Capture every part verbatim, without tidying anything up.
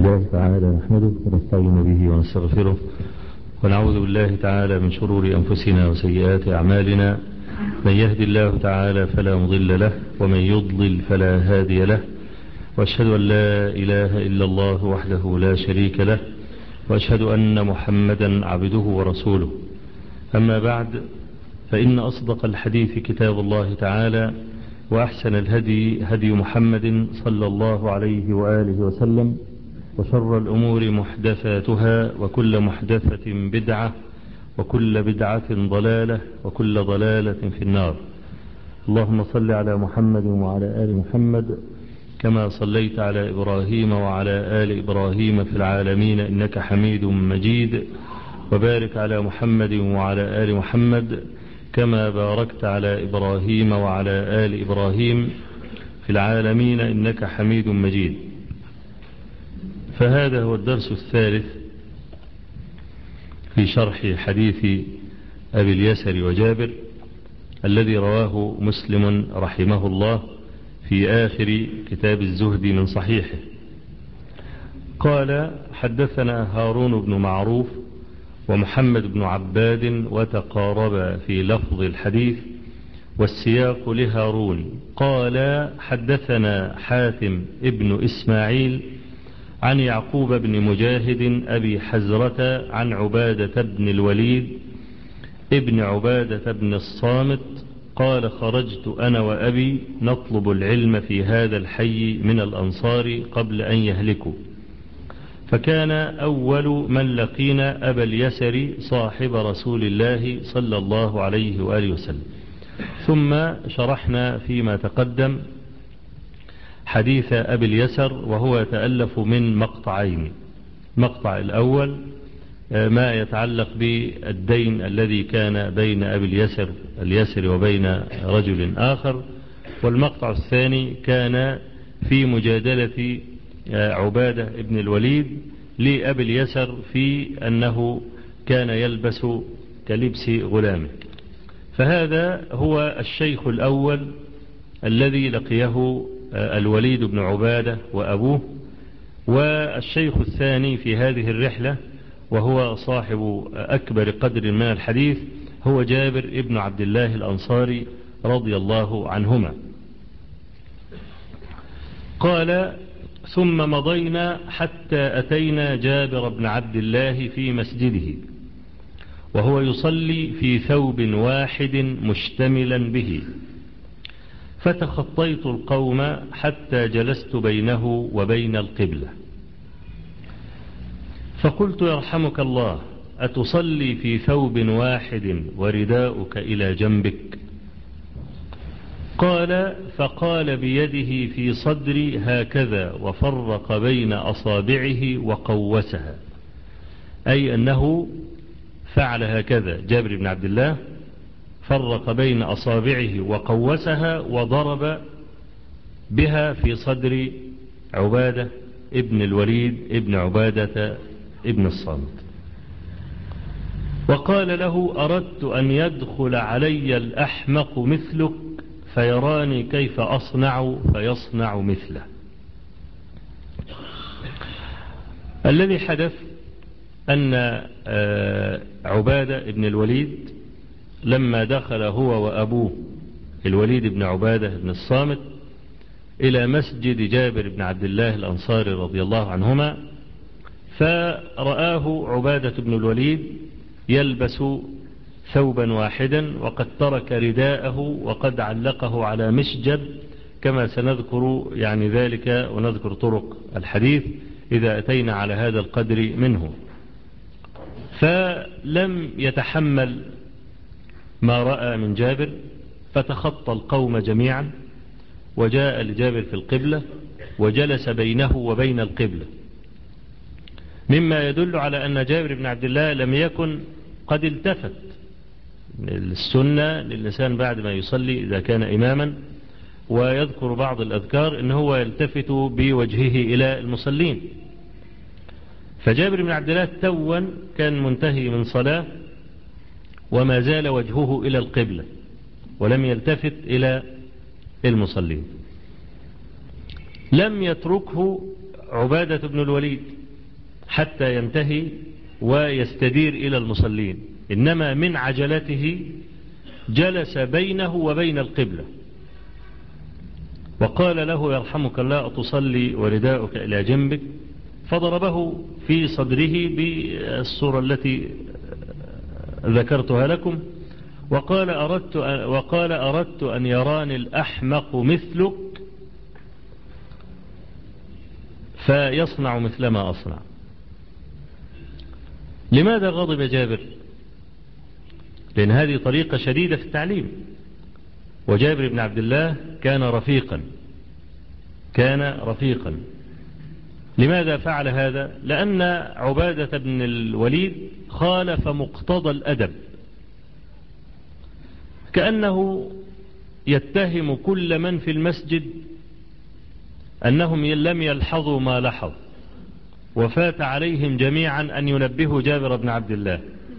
لله تعالى نحمده ونستعين به ونستغفره ونعوذ بالله تعالى من شرور أنفسنا وسيئات أعمالنا. من يهد الله تعالى فلا مضل له ومن يضلل فلا هادي له، وأشهد أن لا إله إلا الله وحده لا شريك له، وأشهد أن محمدا عبده ورسوله. أما بعد، فإن أصدق الحديث كتاب الله تعالى، وأحسن الهدي هدي محمد صلى الله عليه وآله وسلم، وشر الأمور محدثاتها، وكل محدثة بدعة، وكل بدعة ضلالة، وكل ضلالة في النار. اللهم صل على محمد وعلى آل محمد كما صليت على إبراهيم وعلى آل إبراهيم في العالمين إنك حميد مجيد، وبارك على محمد وعلى آل محمد كما باركت على إبراهيم وعلى آل إبراهيم في العالمين إنك حميد مجيد. فهذا هو الدرس الثالث في شرح حديث أبي اليسر وجابر الذي رواه مسلم رحمه الله في آخر كتاب الزهد من صحيحه. قال: حدثنا هارون بن معروف ومحمد بن عباد وتقاربا في لفظ الحديث والسياق لهارون. قال: حدثنا حاتم ابن إسماعيل عن يعقوب بن مجاهد أبي حزرة عن عبادة بن الوليد ابن عبادة بن الصامت قال: خرجت أنا وأبي نطلب العلم في هذا الحي من الأنصار قبل أن يهلكوا، فكان أول من لقينا أبا اليسر صاحب رسول الله صلى الله عليه وآله وسلم. ثم شرحنا فيما تقدم حديث أبي اليسر، وهو يتألف من مقطعين. المقطع الأول ما يتعلق بالدين الذي كان بين أبي اليسر اليسر وبين رجل آخر، والمقطع الثاني كان في مجادلة عبادة ابن الوليد لأبي اليسر في أنه كان يلبس كلبس غلامه. فهذا هو الشيخ الأول الذي لقيه الوليد بن عبادة وأبوه. والشيخ الثاني في هذه الرحلة وهو صاحب أكبر قدر من الحديث هو جابر ابن عبد الله الأنصاري رضي الله عنهما. قال: ثم مضينا حتى أتينا جابر بن عبد الله في مسجده وهو يصلي في ثوب واحد مشتملا به، فتخطيت القوم حتى جلست بينه وبين القبلة، فقلت: يرحمك الله، أتصلي في ثوب واحد ورداؤك إلى جنبك؟ قال: فقال بيده في صدري هكذا وفرق بين أصابعه وقوسها، أي أنه فعل هكذا. جابر بن عبد الله فرق بين أصابعه وقوسها وضرب بها في صدر عبادة ابن الوليد ابن عبادة ابن الصامت، وقال له: أردت أن يدخل علي الأحمق مثلك فيراني كيف أصنع فيصنع مثله. الذي حدث أن عبادة ابن الوليد لما دخل هو وأبوه الوليد بن عبادة بن الصامت إلى مسجد جابر بن عبد الله الأنصاري رضي الله عنهما، فرآه عبادة بن الوليد يلبس ثوبا واحدا وقد ترك رداءه وقد علقه على مشجب، كما سنذكر يعني ذلك ونذكر طرق الحديث إذا أتينا على هذا القدر منه. فلم يتحمل ما رأى من جابر، فتخطى القوم جميعا وجاء لجابر في القبلة وجلس بينه وبين القبلة، مما يدل على أن جابر بن عبد الله لم يكن قد التفت. السنة للإنسان بعد ما يصلي إذا كان إماما ويذكر بعض الأذكار إن هو يلتفت بوجهه إلى المصلين. فجابر بن عبد الله توا كان منتهي من صلاة وما زال وجهه إلى القبلة ولم يلتفت إلى المصلين. لم يتركه عبادة بن الوليد حتى ينتهي ويستدير إلى المصلين، إنما من عجلته جلس بينه وبين القبلة وقال له يرحمك الله أتصلي ورداؤك إلى جنبك، فضربه في صدره بالصورة التي ذكرتها لكم وقال أردت أن, وقال أردت أن يراني الأحمق مثلك فيصنع مثل ما أصنع. لماذا غضب جابر؟ لأن هذه طريقة شديدة في التعليم، وجابر بن عبد الله كان رفيقا كان رفيقا لماذا فعل هذا؟ لأن عبادة بن الوليد خالف مقتضى الأدب، كأنه يتهم كل من في المسجد أنهم لم يلحظوا ما لحظ، وفات عليهم جميعا أن ينبهوا جابر بن عبد الله،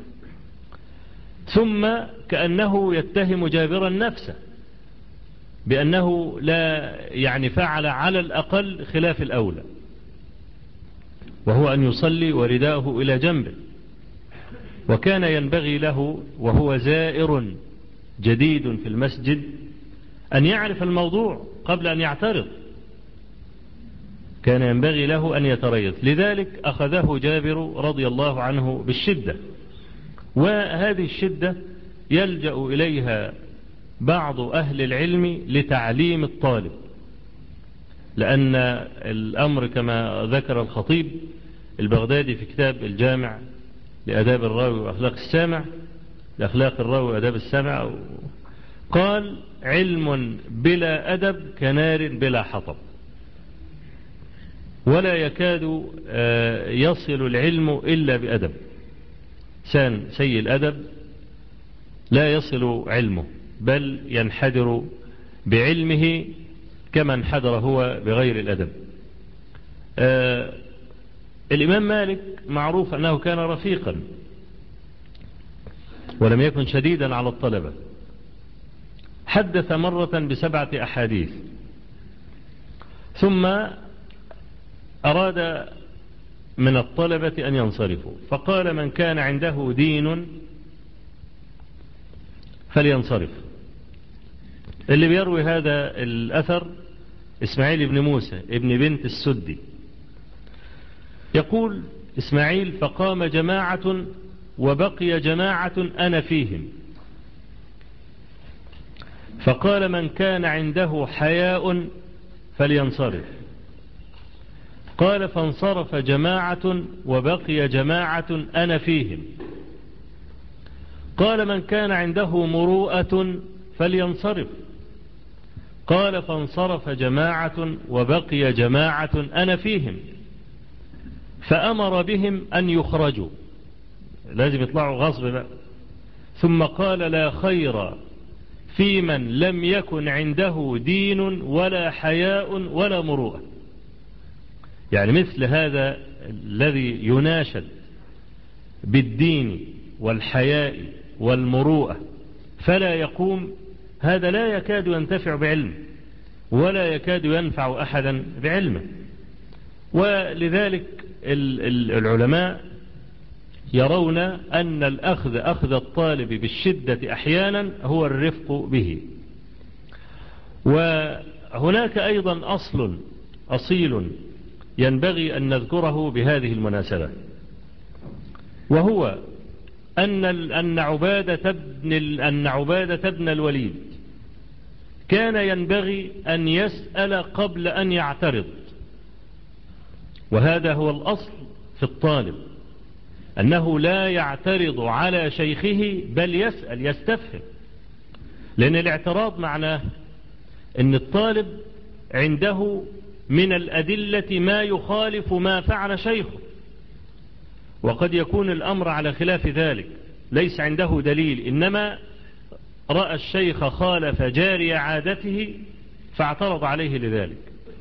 ثم كأنه يتهم جابرا نفسه بأنه لا يعني فعل على الأقل خلاف الأولى، وهو أن يصلي ورداءه إلى جنبه. وكان ينبغي له وهو زائر جديد في المسجد أن يعرف الموضوع قبل أن يعترض، كان ينبغي له أن يتريث. لذلك أخذه جابر رضي الله عنه بالشدة، وهذه الشدة يلجأ إليها بعض أهل العلم لتعليم الطالب، لأن الأمر كما ذكر الخطيب البغدادي في كتاب الجامع لأداب الراوي وأخلاق السامع لأخلاق الراوي وأداب السامع، قال علم بلا أدب كنار بلا حطب، ولا يكاد يصل العلم إلا بأدب. سان سيء الأدب لا يصل علمه، بل ينحدر بعلمه كما انحدر هو بغير الأدب. آه الإمام مالك معروف أنه كان رفيقا ولم يكن شديدا على الطلبة. حدث مرة بسبعة أحاديث ثم أراد من الطلبة أن ينصرفوا، فقال من كان عنده دين فلينصرف. اللي بيروي هذا الأثر إسماعيل بن موسى ابن بنت السدي، يقول إسماعيل فقام جماعة وبقي جماعة أنا فيهم، فقال من كان عنده حياء فلينصرف. قال فانصرف جماعة وبقي جماعة أنا فيهم. قال من كان عنده مروءة فلينصرف. قال فانصرف جماعة وبقي جماعة أنا فيهم، فأمر بهم أن يخرجوا، لازم يطلعوا غصب بقى. ثم قال لا خير في من لم يكن عنده دين ولا حياء ولا مروءة. يعني مثل هذا الذي يناشد بالدين والحياء والمروءة فلا يقوم، هذا لا يكاد ينتفع بعلمه ولا يكاد ينفع أحدا بعلمه. ولذلك العلماء يرون أن الأخذ أخذ الطالب بالشدة أحيانا هو الرفق به. وهناك أيضا أصل أصيل ينبغي أن نذكره بهذه المناسبة، وهو أن أن عبادة بن أن عبادة بن الوليد كان ينبغي أن يسأل قبل أن يعترض، وهذا هو الأصل في الطالب، أنه لا يعترض على شيخه بل يسأل يستفهم، لأن الاعتراض معناه أن الطالب عنده من الأدلة ما يخالف ما فعل شيخه، وقد يكون الأمر على خلاف ذلك، ليس عنده دليل إنما رأى الشيخ خالف جاري عادته فاعترض عليه لذلك.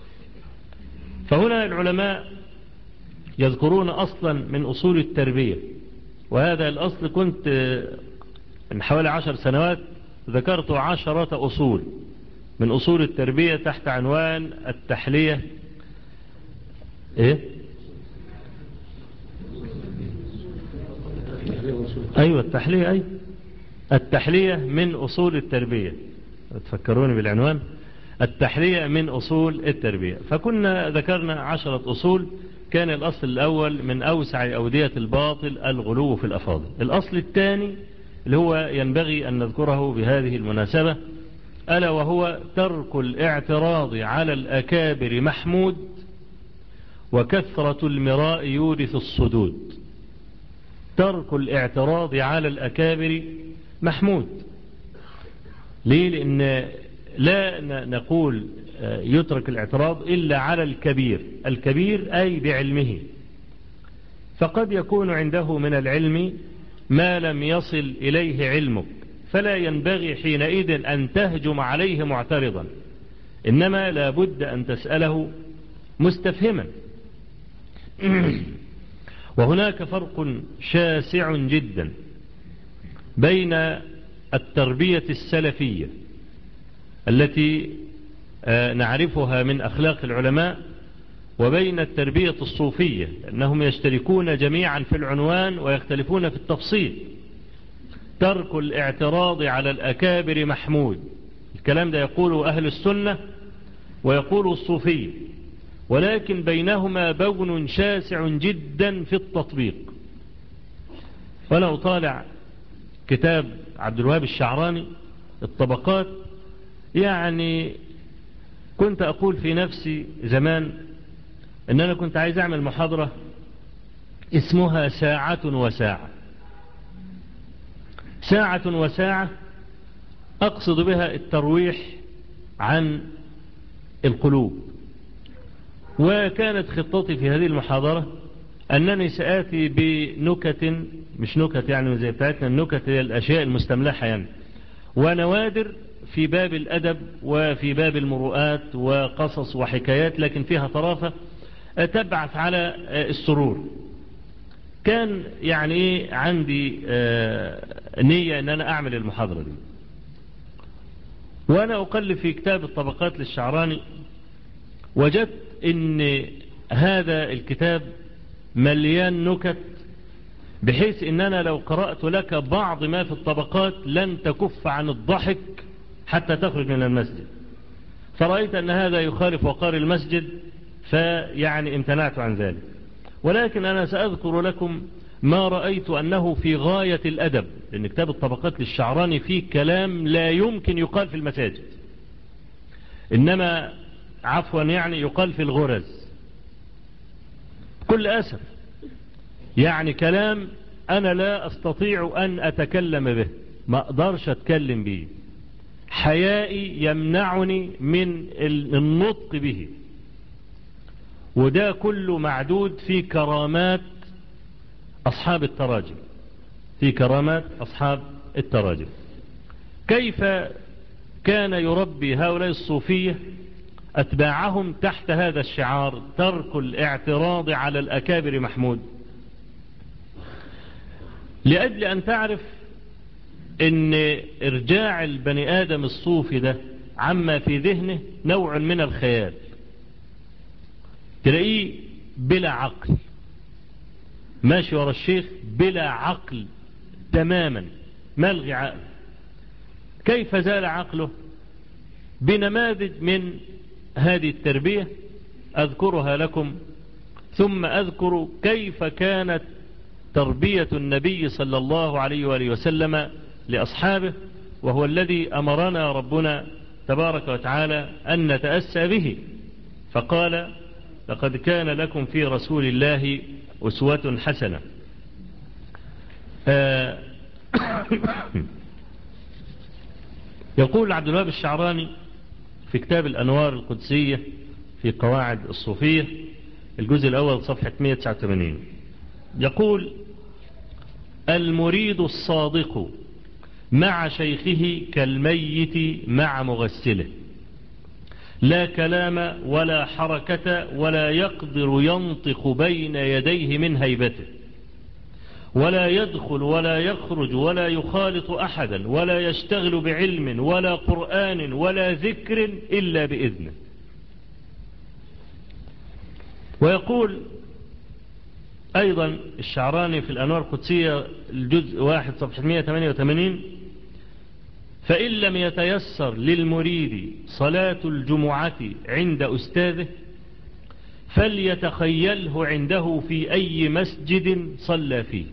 فهنا العلماء يذكرون أصلا من أصول التربية، وهذا الأصل كنت من حوالي عشر سنوات ذكرت عشرة أصول من أصول التربية تحت عنوان التحلية ايه؟ ايوه التحلية، ايوه التحلية من اصول التربية. تفكروني بالعنوان، التحلية من اصول التربية. فكنا ذكرنا عشرة اصول. كان الاصل الاول من اوسع اودية الباطل الغلو في الافاضل. الاصل الثاني اللي هو ينبغي ان نذكره بهذه المناسبة، ألا وهو ترك الاعتراض على الأكابر محمود، وكثرة المراء يورث الصدود. ترك الاعتراض على الأكابر محمود. ليه؟ لأن لا نقول يترك الاعتراض إلا على الكبير. الكبير أي بعلمه، فقد يكون عنده من العلم ما لم يصل إليه علمك، فلا ينبغي حينئذ أن تهجم عليه معترضا، إنما لا بد أن تسأله مستفهما. وهناك فرق شاسع جدا بين التربية السلفية التي نعرفها من أخلاق العلماء وبين التربية الصوفية، أنهم يشتركون جميعا في العنوان ويختلفون في التفصيل. ترك الاعتراض على الأكابر محمود، الكلام ده يقوله أهل السنة ويقوله الصوفية، ولكن بينهما بون شاسع جدا في التطبيق. ولو طالع كتاب عبد الوهاب الشعراني الطبقات، يعني كنت أقول في نفسي زمان أن أنا كنت عايز أعمل محاضرة اسمها ساعة وساعة. ساعة وساعة أقصد بها الترويح عن القلوب. وكانت خطتي في هذه المحاضرة أنني سآتي بنكت، مش نكت يعني زي بتاعتنا، النكت هي الأشياء المستملحة يعني، ونوادر في باب الأدب وفي باب المروءات وقصص وحكايات لكن فيها طرافة تبعث على السرور. كان يعني عندي نية أن أنا أعمل المحاضرة دي، وأنا أقلب في كتاب الطبقات للشعراني وجدت أن هذا الكتاب مليان نكت، بحيث أن أنا لو قرأت لك بعض ما في الطبقات لن تكف عن الضحك حتى تخرج من المسجد. فرأيت أن هذا يخالف وقار المسجد، فيعني امتنعت عن ذلك. ولكن أنا سأذكر لكم ما رأيت أنه في غاية الأدب، لأن كتاب الطبقات للشعراني فيه كلام لا يمكن يقال في المساجد، إنما عفوا يعني يقال في الغرز. كل أسف يعني كلام أنا لا أستطيع أن أتكلم به، ما أقدرش أتكلم به، حيائي يمنعني من النطق به. وده كله معدود في كرامات أصحاب التراجم، في كرامات أصحاب التراجم. كيف كان يربي هؤلاء الصوفية أتباعهم تحت هذا الشعار، ترك الاعتراض على الأكابر محمود؟ لأجل أن تعرف أن إرجاع البني آدم الصوفي ده عما في ذهنه نوع من الخيال، تلاقيه بلا عقل، ماشي ورا الشيخ بلا عقل تماما، ملغي عقل. كيف زال عقله؟ بنماذج من هذه التربية أذكرها لكم، ثم أذكر كيف كانت تربية النبي صلى الله عليه وآله وسلم لأصحابه، وهو الذي أمرنا ربنا تبارك وتعالى أن نتأسى به، فقال: لقد كان لكم في رسول الله أسوة حسنة. آه يقول عبد الوهاب الشعراني في كتاب الأنوار القدسية في قواعد الصوفية الجزء الأول صفحة مئة وتسعة وثمانين، يقول: المريد الصادق مع شيخه كالميت مع مغسله، لا كلام ولا حركة ولا يقدر ينطق بين يديه من هيبته، ولا يدخل ولا يخرج ولا يخالط أحدا ولا يشتغل بعلم ولا قرآن ولا ذكر إلا بإذنه. ويقول أيضا الشعراني في الأنوار القدسية الجزء واحد صفحة مئة وثمانية وثمانين: فإن لم يتيسر للمريد صلاة الجمعة عند أستاذه فليتخيله عنده في أي مسجد صلى فيه.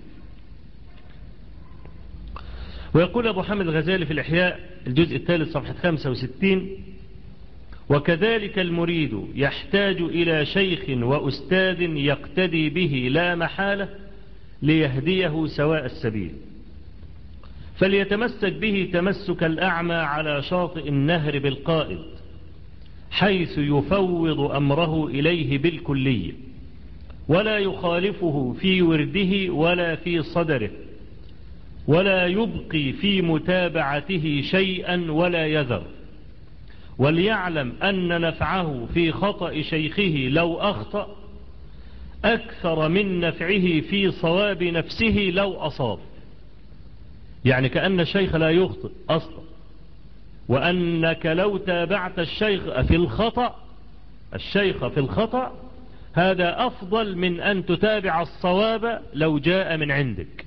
ويقول أبو حامد الغزالي في الإحياء الجزء الثالث صفحة خمسة وستين: وكذلك المريد يحتاج إلى شيخ وأستاذ يقتدي به لا محالة ليهديه سواء السبيل، فليتمسك به تمسك الأعمى على شاطئ النهر بالقائد، حيث يفوض أمره إليه بالكلية، ولا يخالفه في ورده ولا في صدره، ولا يبقي في متابعته شيئا ولا يذر، وليعلم أن نفعه في خطأ شيخه لو أخطأ أكثر من نفعه في صواب نفسه لو أصاب. يعني كأن الشيخ لا يخطئ أصلا، وأنك لو تابعت الشيخ في الخطأ الشيخ في الخطأ هذا أفضل من أن تتابع الصواب لو جاء من عندك.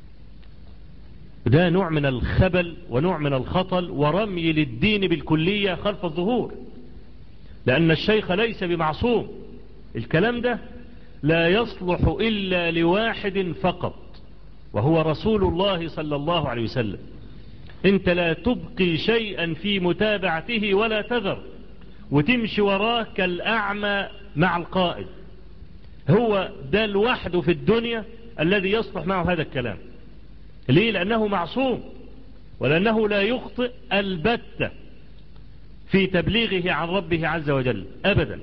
ده نوع من الخبل ونوع من الخطل ورمي للدين بالكلية خلف الظهور، لأن الشيخ ليس بمعصوم. الكلام ده لا يصلح إلا لواحد فقط، وهو رسول الله صلى الله عليه وسلم. انت لا تبقي شيئا في متابعته ولا تذر، وتمشي وراه كالأعمى مع القائد. هو ده لوحده في الدنيا الذي يصلح معه هذا الكلام. ليه؟ لأنه معصوم، ولأنه لا يخطئ البتة في تبليغه عن ربه عز وجل أبدا.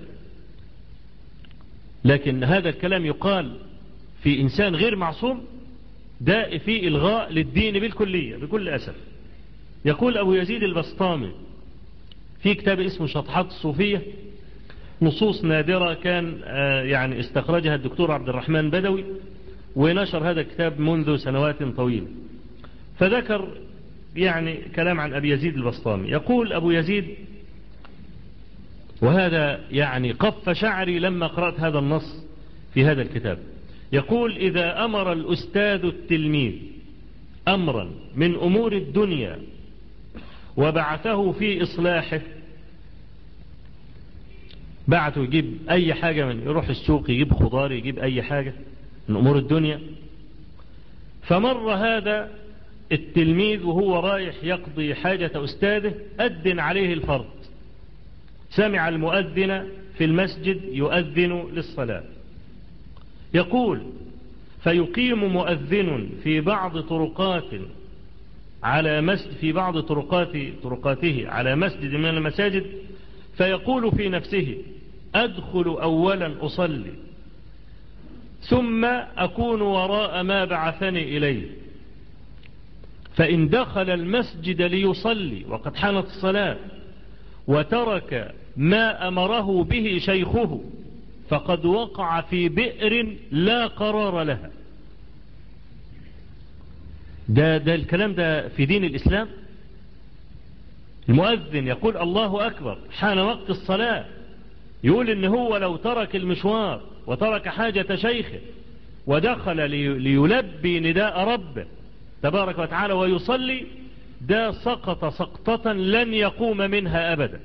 لكن هذا الكلام يقال في إنسان غير معصوم، ده في إلغاء للدين بالكلية بكل أسف. يقول أبو يزيد البسطامي في كتاب اسمه شطحات الصوفية، نصوص نادرة كان يعني استخرجها الدكتور عبد الرحمن بدوي، ونشر هذا الكتاب منذ سنوات طويلة. فذكر يعني كلام عن أبي يزيد البسطامي. يقول أبو يزيد، وهذا يعني قف شعري لما قرأت هذا النص في هذا الكتاب، يقول: إذا أمر الأستاذ التلميذ أمرا من أمور الدنيا وبعثه في إصلاحه، بعثه يجيب أي حاجة، من يروح السوق يجيب خضار، يجيب أي حاجة من أمور الدنيا، فمر هذا التلميذ وهو رايح يقضي حاجة أستاذه أذن عليه الفرض، سمع المؤذن في المسجد يؤذن للصلاة. يقول: فيقيم مؤذن في بعض طرقات على مسجد في بعض طرقات طرقاته على مسجد من المساجد، فيقول في نفسه: أدخل أولا أصلي، ثم أكون وراء ما بعثني إليه. فإن دخل المسجد ليصلي وقد حانت الصلاة وترك ما أمره به شيخه فقد وقع في بئر لا قرار لها. ده, ده الكلام ده في دين الإسلام. المؤذن يقول الله أكبر، حان وقت الصلاة، يقول إن هو لو ترك المشوار وترك حاجة شيخه ودخل ليلبي نداء ربه تبارك وتعالى ويصلي، ده سقط سقطة لن يقوم منها أبدا،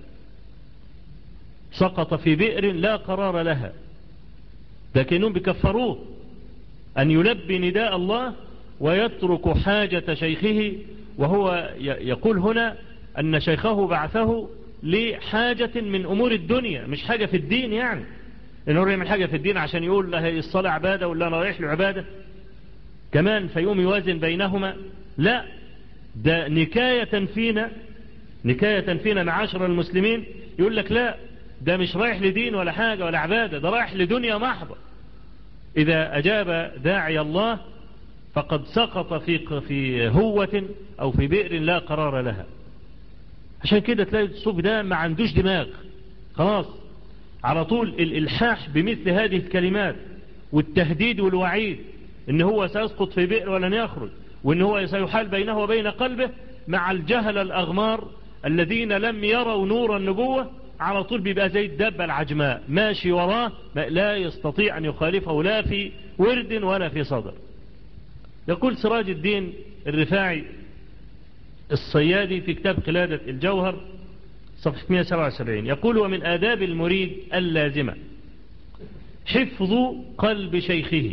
سقط في بئر لا قرار لها. لكنهم بكفروه أن يلبي نداء الله ويترك حاجة شيخه، وهو يقول هنا أن شيخه بعثه لحاجة من أمور الدنيا، مش حاجة في الدين، يعني إنه يعمل حاجة في الدين عشان يقول له الصلاة عبادة ولا أنا رايح له عبادة كمان، فيقوم يوازن بينهما. لا، ده نكاية فينا نكاية فينا معاشر المسلمين، يقول لك لا، ده مش رايح لدين ولا حاجة ولا عبادة، ده رايح لدنيا محضة. إذا أجاب داعي الله فقد سقط في في هوة أو في بئر لا قرار لها. عشان كده تلاقي الصوفي ده ما عندوش دماغ خلاص، على طول الإلحاح بمثل هذه الكلمات والتهديد والوعيد إن هو سيسقط في بئر ولن يخرج، وإن هو سيحال بينه وبين قلبه مع الجهل الأغمار الذين لم يروا نور النبوة على طول بيبقى زي الدابة العجماء ماشي وراه لا يستطيع أن يخالفه لا في ورد ولا في صدر. يقول سراج الدين الرفاعي الصيادي في كتاب قلادة الجوهر صفحة مئة وسبعة وسبعين يقول: ومن آداب المريد اللازمة حفظ قلب شيخه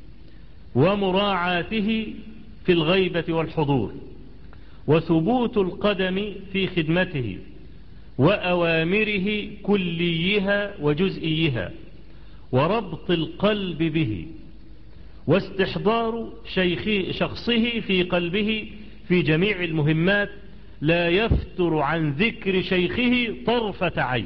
ومراعاته في الغيبة والحضور، وثبوت القدم في خدمته وأوامره كليها وجزئيها، وربط القلب به، واستحضار شيخ شخصه في قلبه في جميع المهمات، لا يفتر عن ذكر شيخه طرفة عين.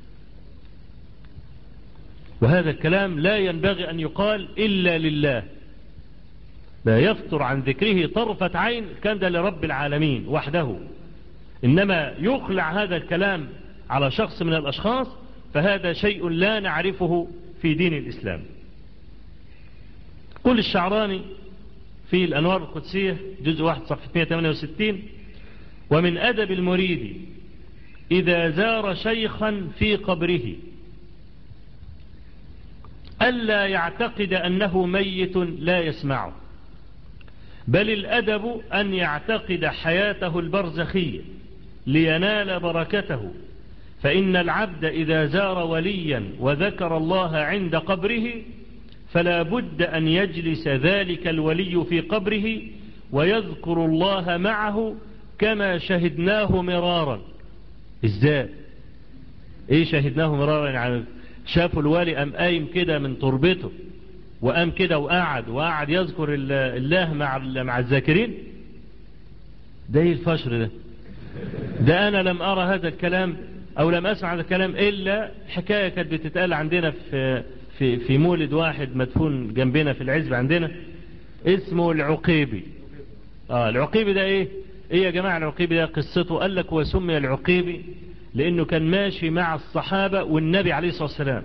وهذا الكلام لا ينبغي أن يقال إلا لله، لا يفتر عن ذكره طرفة عين، كان ده لرب العالمين وحده. إنما يخلع هذا الكلام على شخص من الأشخاص فهذا شيء لا نعرفه في دين الإسلام. قل الشعراني في الأنوار القدسية جزء واحد صفحة مئة وثمانية وستين: ومن أدب المريد إذا زار شيخا في قبره ألا يعتقد أنه ميت لا يسمعه، بل الأدب أن يعتقد حياته البرزخية لينال بركته، فإن العبد إذا زار وليا وذكر الله عند قبره فلا بد أن يجلس ذلك الولي في قبره ويذكر الله معه كما شهدناه مرارا. إزاي؟ إيه شهدناه مرارا؟ يعني شافوا الوالي قام قايم كده من تربته وقام كده وقعد وقعد يذكر الله مع مع الذاكرين؟ ده ايه الفشر ده؟ ده انا لم ارى هذا الكلام او لم اسمع هذا الكلام الا حكايه كانت بتتقال عندنا في في في مولد واحد مدفون جنبنا في العزب عندنا اسمه العقيبي. اه العقيبي ده ايه؟ ايه يا جماعه العقيبي ده قصته؟ قال لك هو سمي العقيبي لانه كان ماشي مع الصحابه والنبي عليه الصلاه والسلام،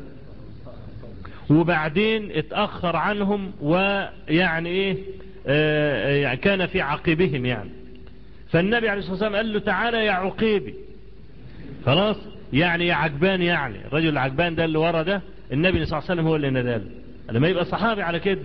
وبعدين اتأخر عنهم ويعني ايه آه يعني كان في عقبهم يعني، فالنبي عليه الصلاة والسلام قال له تعالى يا عقيبي، خلاص يعني يا عجبان، يعني الرجل العجبان ده اللي ورا ده النبي صلى الله عليه وسلم هو اللي نداله، لما يبقى صحابي على كده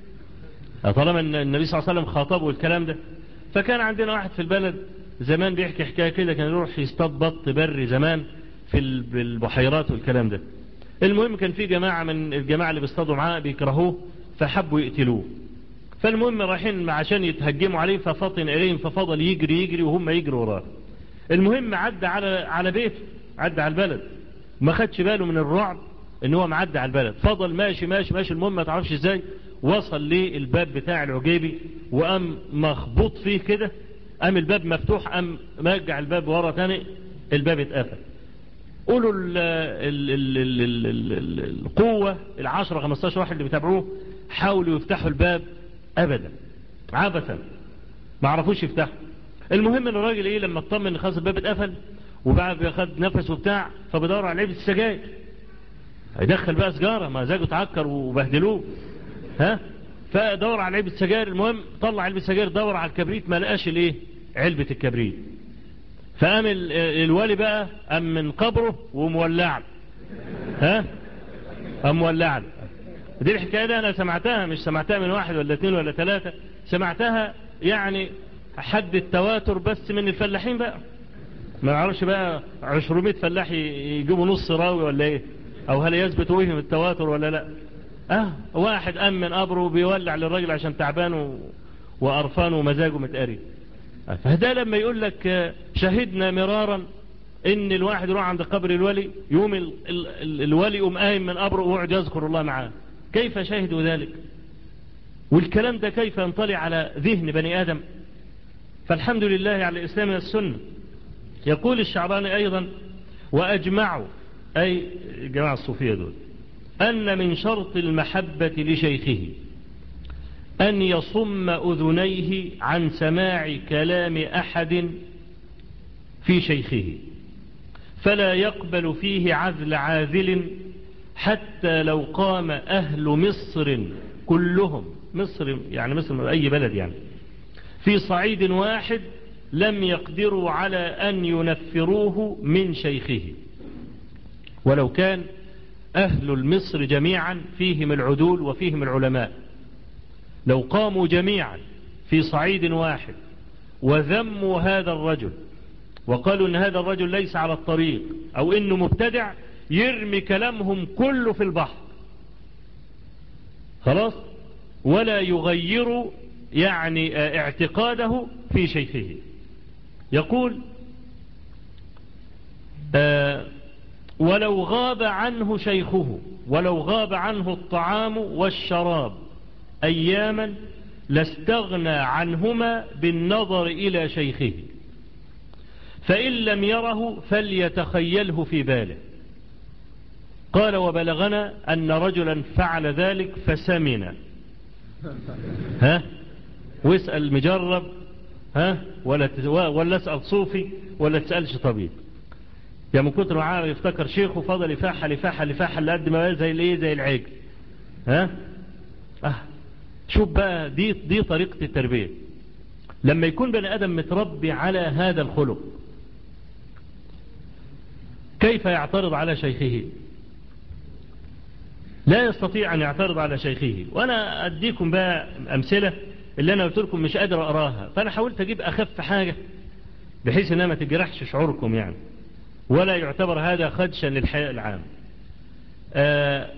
طالما ان النبي صلى الله عليه وسلم خاطبه الكلام ده. فكان عندنا واحد في البلد زمان بيحكي حكاية كده، كان يروح يصطاد بط بري زمان في البحيرات والكلام ده. المهم كان في جماعة من الجماعة اللي بيصطادوا معاه بيكرهوه فحبوا يقتلوه، فالمهم رايحين عشان يتهجموا عليه ففطن إليهم ففضل يجري يجري وهم يجروا وراه. المهم عدى على على بيته، عدى على البلد، ما خدش باله من الرعب ان هو معدى على البلد، فضل ماشي ماشي ماشي. المهم ما تعرفش ازاي وصل للباب بتاع العجيبي وقام مخبوط فيه كده، قام الباب مفتوح، قام مرجع الباب ورا تاني، الباب اتقفل. قولوا ال ال ال ال ال ال ال القوة العشرة خمستاشر واحد اللي بيتابعوه حاولوا يفتحوا الباب ابدا عبثا ما عرفوش يفتحوا. المهم ان الراجل ايه لما اطمن ان خلاص الباب اتقفل وبعد بياخد نفسه وبتاع فبيدور على علبة السجاير، هيدخل بقى سجارة ما زاجوا اتعكر وبهدلوه ها، فدور على علبة السجاير. المهم طلع علبة السجاير، دور على الكبريت ما لقاش الايه علبة الكبريت، فقام الوالي بقى قام من قبره ومولع ها، قام مولع. دي الحكايه دي انا سمعتها، مش سمعتها من واحد ولا اثنين ولا ثلاثه، سمعتها يعني حد التواتر بس من الفلاحين بقى، ما اعرفش بقى عشرمية فلاح يجيبوا نص راوي ولا ايه، او هل يثبت وهم التواتر ولا لا. اه واحد قام من قبره بيولع للراجل عشان تعبان وقرفان ومزاجه متقري. فده لما يقول لك شهدنا مرارا ان الواحد يروح عند قبر الولي يوم ال ال ال الولي يقوم قايم من قبره ويقعد يذكر الله معاه، كيف شهدوا ذلك؟ والكلام ده كيف ينطلي على ذهن بني آدم؟ فالحمد لله على الإسلام والسنة. يقول الشعراني أيضا: وأجمعوا أي جماعة الصوفية دول أن من شرط المحبة لشيخه أن يصم أذنيه عن سماع كلام أحد في شيخه، فلا يقبل فيه عذل عاذل، حتى لو قام أهل مصر كلهم، مصر يعني مصر أي بلد يعني، في صعيد واحد لم يقدروا على أن ينفروه من شيخه. ولو كان أهل المصر جميعا فيهم العدول وفيهم العلماء، لو قاموا جميعا في صعيد واحد وذموا هذا الرجل وقالوا ان هذا الرجل ليس على الطريق او انه مبتدع، يرمي كلامهم كله في البحر خلاص، ولا يغيروا يعني اعتقاده في شيخه. يقول آه ولو غاب عنه شيخه، ولو غاب عنه الطعام والشراب أياما لاستغنى عنهما بالنظر إلى شيخه، فإن لم يره فليتخيله في باله. قال وبلغنا أن رجلا فعل ذلك فسمن. ها واسأل مجرب، ها ولا ولا اسأل صوفي ولا تسألش طبيب. يا من كتر ما يفتكر شيخه فضل يفحل يفحل يفحل لقد ما زي الايه زي العجل. ها اه شوف بقى، دي دي طريقة التربية. لما يكون بني آدم متربي على هذا الخلق كيف يعترض على شيخه؟ لا يستطيع أن يعترض على شيخه. وأنا أديكم بقى أمثلة اللي أنا قلت لكم مش قادر أقراها، فأنا حاولت أجيب أخف حاجة بحيث أنها ما تجرحش شعوركم يعني، ولا يعتبر هذا خدشا للحياء العام. آه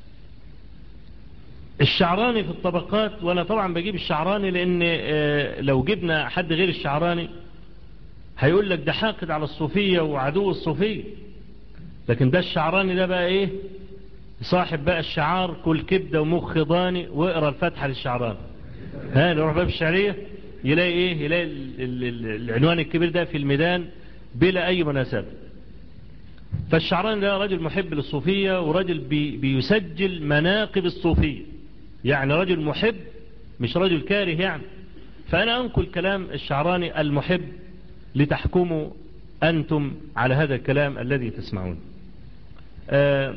الشعراني في الطبقات، وأنا طبعا بجيب الشعراني لأن آه لو جبنا حد غير الشعراني هيقول لك ده حاقد على الصوفية وعدو الصوفية، لكن ده الشعراني ده بقى إيه، صاحب بقى الشعار كل كبدة ومخ ضاني واقرأ الفتحة للشعراني. ها نروح بقى في الشعرية يلاقي إيه، يلاقي ال ال ال العنوان الكبير ده في الميدان بلا أي مناسبة. فالشعراني ده رجل محب للصوفية ورجل بي بيسجل مناقب الصوفية، يعني رجل محب مش رجل كاره يعني. فأنا أنقل كلام الشعراني المحب لتحكموا أنتم على هذا الكلام الذي تسمعون. آه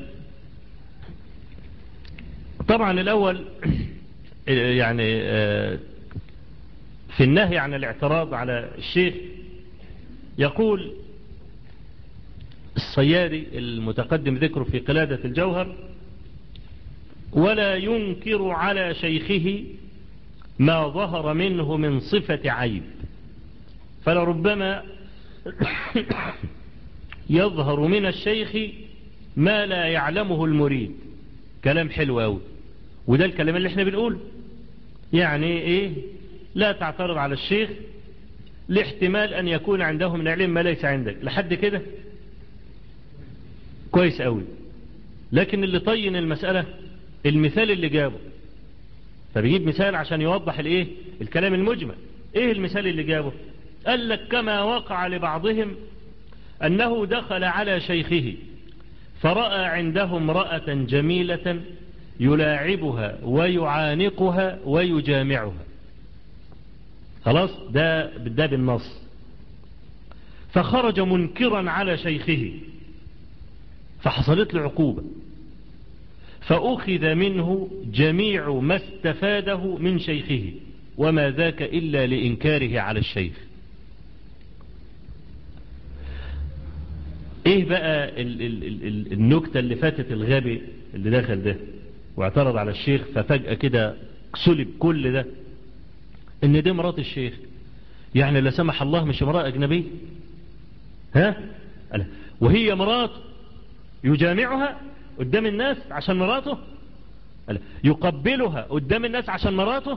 طبعا الأول يعني آه في النهي عن الاعتراض على الشيخ يقول الصيادي المتقدم ذكره في قلادة الجوهر: ولا ينكر على شيخه ما ظهر منه من صفة عيب، فلربما يظهر من الشيخ ما لا يعلمه المريد. كلام حلو أوي، وده الكلام اللي احنا بنقوله. يعني ايه؟ لا تعترض على الشيخ لاحتمال ان يكون عنده من علم ما ليس عندك. لحد كده كويس أوي. لكن اللي طين المسألة المثال اللي جابه، فبيجيب مثال عشان يوضح الايه الكلام المجمل. ايه المثال اللي جابه؟ قال لك كما وقع لبعضهم أنه دخل على شيخه فرأى عنده امرأة جميلة يلاعبها ويعانقها ويجامعها. خلاص، ده ده بالنص. فخرج منكرا على شيخه فحصلت له عقوبة، فأخذ منه جميع ما استفاده من شيخه، وما ذاك إلا لإنكاره على الشيخ. ايه بقى ال ال ال النكتة اللي فاتت الغبي اللي دخل ده واعترض على الشيخ ففجأة كده سلب كل ده؟ ان دي مرات الشيخ، يعني لا سمح الله مش امرأة اجنبية، ها، وهي مراته يجامعها قدام الناس عشان مراته، يقبلها قدام الناس عشان مراته.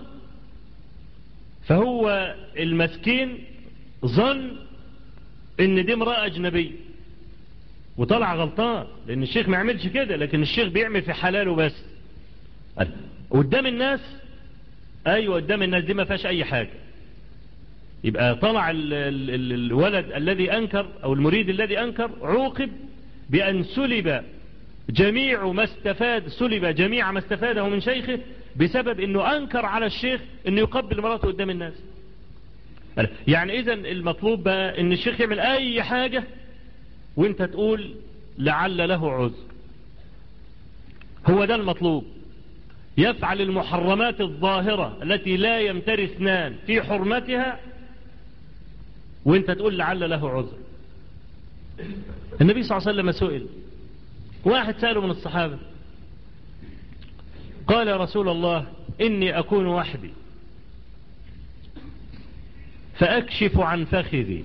فهو المسكين ظن ان دي امرأة اجنبية وطلع غلطان، لان الشيخ ما يعملش كده، لكن الشيخ بيعمل في حلاله بس قدام الناس. ايوه قدام الناس دي ما فيهاش اي حاجة. يبقى طلع ال ال ال الولد الذي انكر او المريد الذي انكر عوقب بان سلب جميع ما استفاد سلب جميع ما استفاده من شيخه بسبب انه انكر على الشيخ انه يقبل مراته قدام الناس. يعني اذا المطلوب بقى ان الشيخ يعمل اي حاجة وانت تقول لعل له عذر. هو ده المطلوب. يفعل المحرمات الظاهرة التي لا يمتري اثنان في حرمتها وانت تقول لعل له عذر. النبي صلى الله عليه وسلم سئل واحد سأله من الصحابة قال يا رسول الله إني أكون وحدي فأكشف عن فخذي،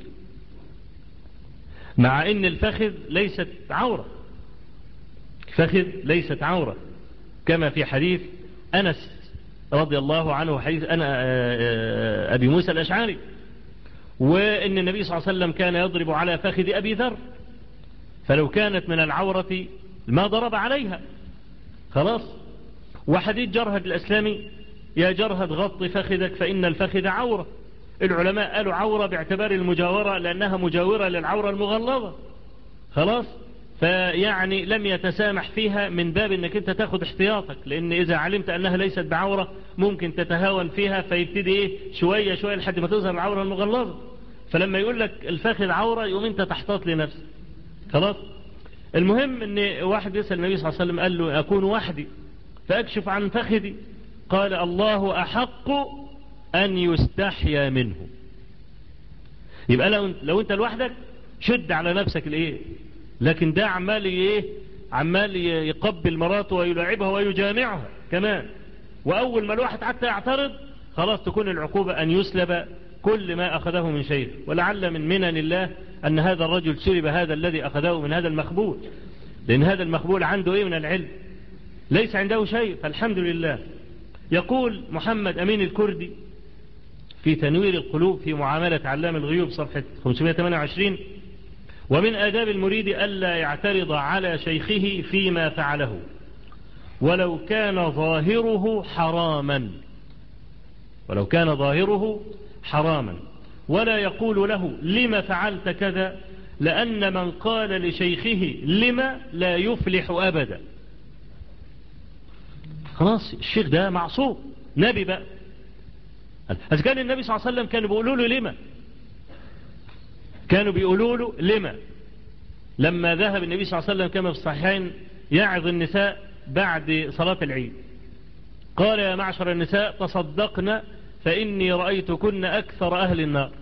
مع إن الفخذ ليست عورة، فخذ ليست عورة، كما في حديث أنس رضي الله عنه، حديث أنا أبي موسى الأشعري، وإن النبي صلى الله عليه وسلم كان يضرب على فخذ أبي ذر، فلو كانت من العورة ما ضرب عليها خلاص. وحديث جرهد الأسلامي يا جرهد غط فخذك فإن الفخذ عورة، العلماء قالوا عورة باعتبار المجاورة لأنها مجاورة للعورة المغلظة خلاص، فيعني لم يتسامح فيها من باب انك انت تاخد احتياطك، لان اذا علمت انها ليست بعورة ممكن تتهاون فيها فيبتدي ايه شوية شوية لحد ما تظهر العورة المغلظة، فلما يقول لك الفخذ عورة يقوم انت تحتاط لنفسك خلاص. المهم ان واحد يسأل النبي صلى الله عليه وسلم قال له اكون وحدي فاكشف عن فخذي، قال الله احق ان يستحيا منه. يبقى لو, لو انت لوحدك شد على نفسك الايه، لكن ده عمال ايه عمال يقبل مراته ويلاعبها ويجامعها كمان، واول ما الواحد حتى يعترض خلاص تكون العقوبة ان يسلب كل ما اخذه من شيء. ولعل من منن الله ان هذا الرجل سلب هذا الذي اخذه من هذا المخبول، لان هذا المخبول عنده ايه من العلم، ليس عنده شيء، فالحمد لله. يقول محمد امين الكردي في تنوير القلوب في معاملة علام الغيوب صفحة خمسمائة وثمانية وعشرين: ومن آداب المريد ألا يعترض على شيخه فيما فعله ولو كان ظاهره حراما، ولو كان ظاهره حراما، ولا يقول له لما فعلت كذا، لأن من قال لشيخه لما لا يفلح أبدا. خلاص الشيخ ده معصوم نبي بقى. إذا كان النبي صلى الله عليه وسلم كانوا بيقولوا له لما، كانوا بيقولوا له لما لما ذهب النبي صلى الله عليه وسلم كما في الصحيحين يعظ النساء بعد صلاة العيد، قال يا معشر النساء تصدقن فإني رأيتكن أكثر أهل النار.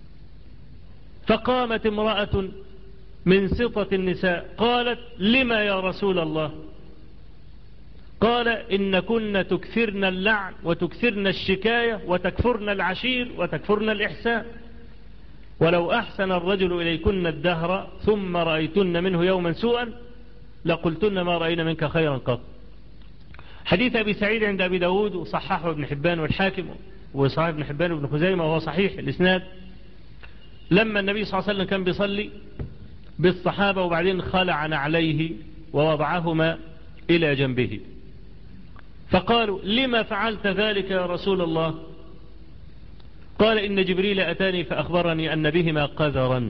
فقامت امرأة من سطة النساء قالت لما يا رسول الله؟ قال إن كن تكثرن اللعن وتكثرن الشكاية وتكفرن العشير وتكفرن الإحسان، ولو أحسن الرجل إليكن الدهر ثم رأيتن منه يوما سوءا لقلتن ما رأينا منك خيرا قط. حديث أبي سعيد عند أبي داود وصححه ابن حبان والحاكم وصحيح ابن حبان وابن خزيمة وهو صحيح الإسناد، لما النبي صلى الله عليه وسلم كان بيصلي بالصحابة وبعدين خلع نعليه ووضعهما إلى جنبه، فقالوا لما فعلت ذلك يا رسول الله؟ قال إن جبريل أتاني فأخبرني أن بهما قذرا.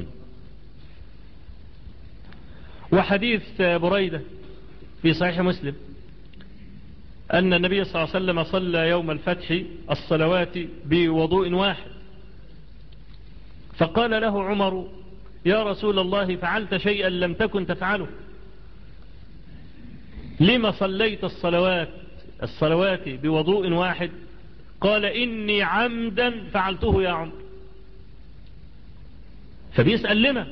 وحديث بريدة في صحيح مسلم أن النبي صلى الله عليه وسلم صلى يوم الفتح الصلوات بوضوء واحد، فقال له عمر يا رسول الله فعلت شيئا لم تكن تفعله، لما صليت الصلوات الصلوات بوضوء واحد؟ قال إني عمدا فعلته يا عمر. فبيسأل لما،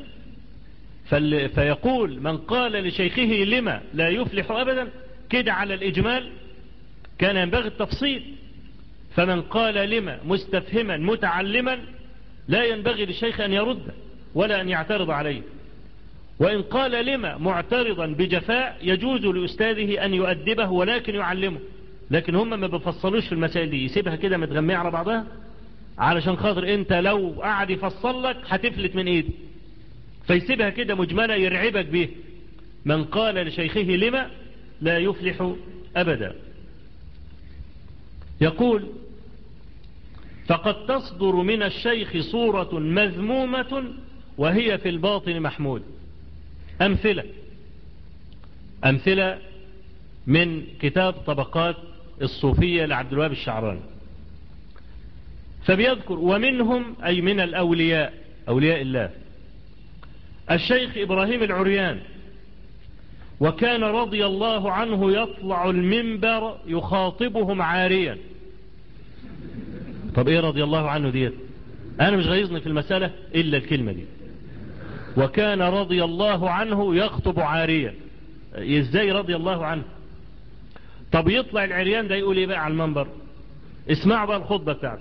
فيقول من قال لشيخه لما لا يفلح أبدا كده على الإجمال، كان ينبغي التفصيل. فمن قال لما مستفهما متعلما لا ينبغي للشيخ أن يرد ولا أن يعترض عليه، وإن قال لما معترضا بجفاء يجوز لأستاذه أن يؤدبه ولكن يعلمه، لكن هم ما بفصلوش في المسائل دي، يسيبها كده متغمية على بعضها علشان خاطر انت لو قعد يفصل لك هتفلت من ايده، فيسيبها كده مجملة يرعبك به. من قال لشيخه لما لا يفلح أبدا. يقول فقد تصدر من الشيخ صورة مذمومة وهي في الباطن محمود. أمثلة أمثلة من كتاب طبقات الصوفية لعبد الوهاب الشعراني، فبيذكر ومنهم أي من الأولياء أولياء الله الشيخ إبراهيم العريان، وكان رضي الله عنه يطلع المنبر يخاطبهم عاريا. طب ايه رضي الله عنه ديت؟ انا مش غيظني في المسألة الا الكلمة دي، وكان رضي الله عنه يخطب عاريا. ازاي رضي الله عنه؟ طب يطلع العريان ده يقول ايه بقى على المنبر؟ اسمعوا بقى الخطبة بتاعته.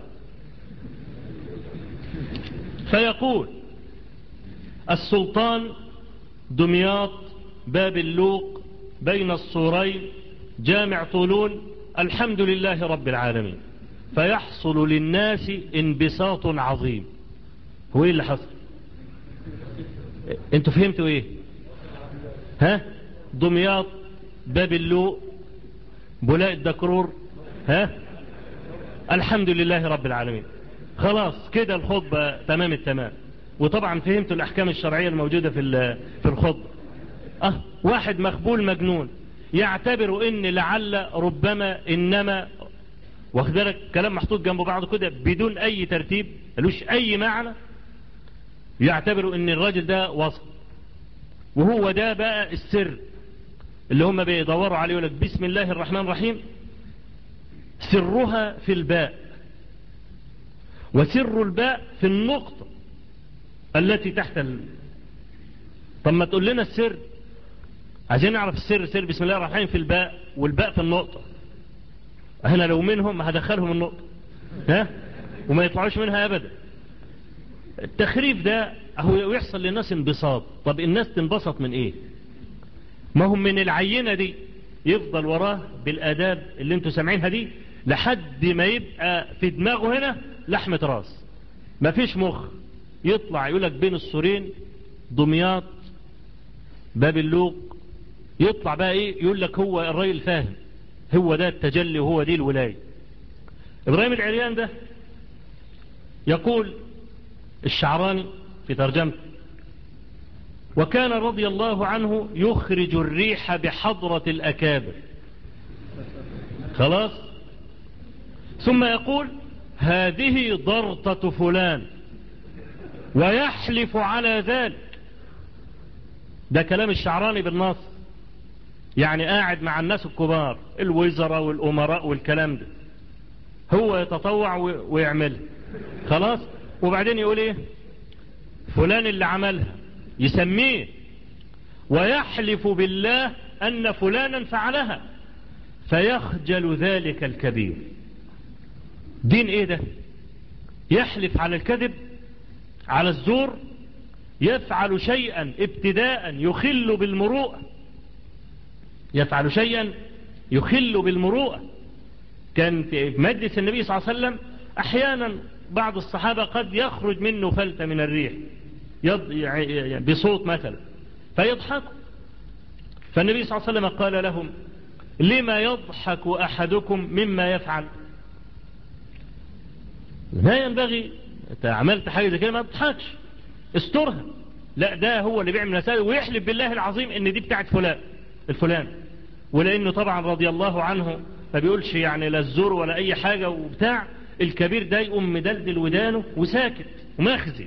فيقول: السلطان دمياط باب اللوق بين السورين جامع طولون الحمد لله رب العالمين. فيحصل للناس انبساط عظيم. هو ايه اللي حصل؟ انتوا فهمتوا ايه؟ ها؟ دمياط باب اللوق بولاء الدكرور، ها؟ الحمد لله رب العالمين. خلاص كده الخطبة تمام التمام. وطبعا فهمتوا الأحكام الشرعية الموجودة في في الخطبة. أه واحد مخبول مجنون يعتبر إن لعل ربما إنما، واخد بالك كلام محطوط جنب بعضه كده بدون أي ترتيب ملوش أي معنى، يعتبروا إن الراجل ده وصل. وهو ده بقى السر اللي هم بيدوروا عليه، يقول لك بسم الله الرحمن الرحيم سرها في الباء، وسر الباء في النقطة التي تحت ال... طب ما تقول لنا السر، عايزين نعرف السر. سر بسم الله الرحمن الرحيم في الباء، والباء في النقطة. انا لو منهم هدخلهم النقطة، ها؟ وما يطلعوش منها ابدا. التخريف ده هو يحصل للناس انبساط. طب الناس تنبسط من ايه؟ ما هم من العينة دي يفضل وراه بالآداب اللي انتوا سامعينها دي لحد ما يبقى في دماغه هنا لحمة راس، ما فيش مخ. يطلع يقولك بين السورين دمياط باب اللوق، يطلع بقى ايه؟ يقولك هو الراجل فاهم، هو ده التجلي وهو دي الولاية. إبراهيم العريان ده يقول الشعراني في ترجمته: وكان رضي الله عنه يخرج الريح بحضرة الأكابر. خلاص. ثم يقول: هذه ضرطة فلان، ويحلف على ذلك. ده كلام الشعراني بالنص، يعني قاعد مع الناس الكبار الوزراء والأمراء والكلام ده، هو يتطوع ويعملها. خلاص. وبعدين يقول ايه؟ فلان اللي عملها، يسميه ويحلف بالله أن فلانا فعلها، فيخجل ذلك الكبير. دين ايه ده؟ يحلف على الكذب، على الزور، يفعل شيئا ابتداء يخل بالمروءة، يفعل شيئا يخل بالمروءة. كان في مجلس النبي صلى الله عليه وسلم احيانا بعض الصحابة قد يخرج منه فلتة من الريح بصوت مثلا فيضحك، فالنبي صلى الله عليه وسلم قال لهم: لما يضحك أحدكم مما يفعل؟ لا ينبغي، انت عملت حاجة زي كده ما تضحكش، استرها. لا، ده هو اللي بيعمل مسائل ويحلف بالله العظيم ان دي بتاعت فلان الفلان. ولانه طبعا رضي الله عنه ما بيقولش يعني لا الزور ولا اي حاجة وبتاع، الكبير ده يقوم مدلدل ودانه وساكت وماخذي.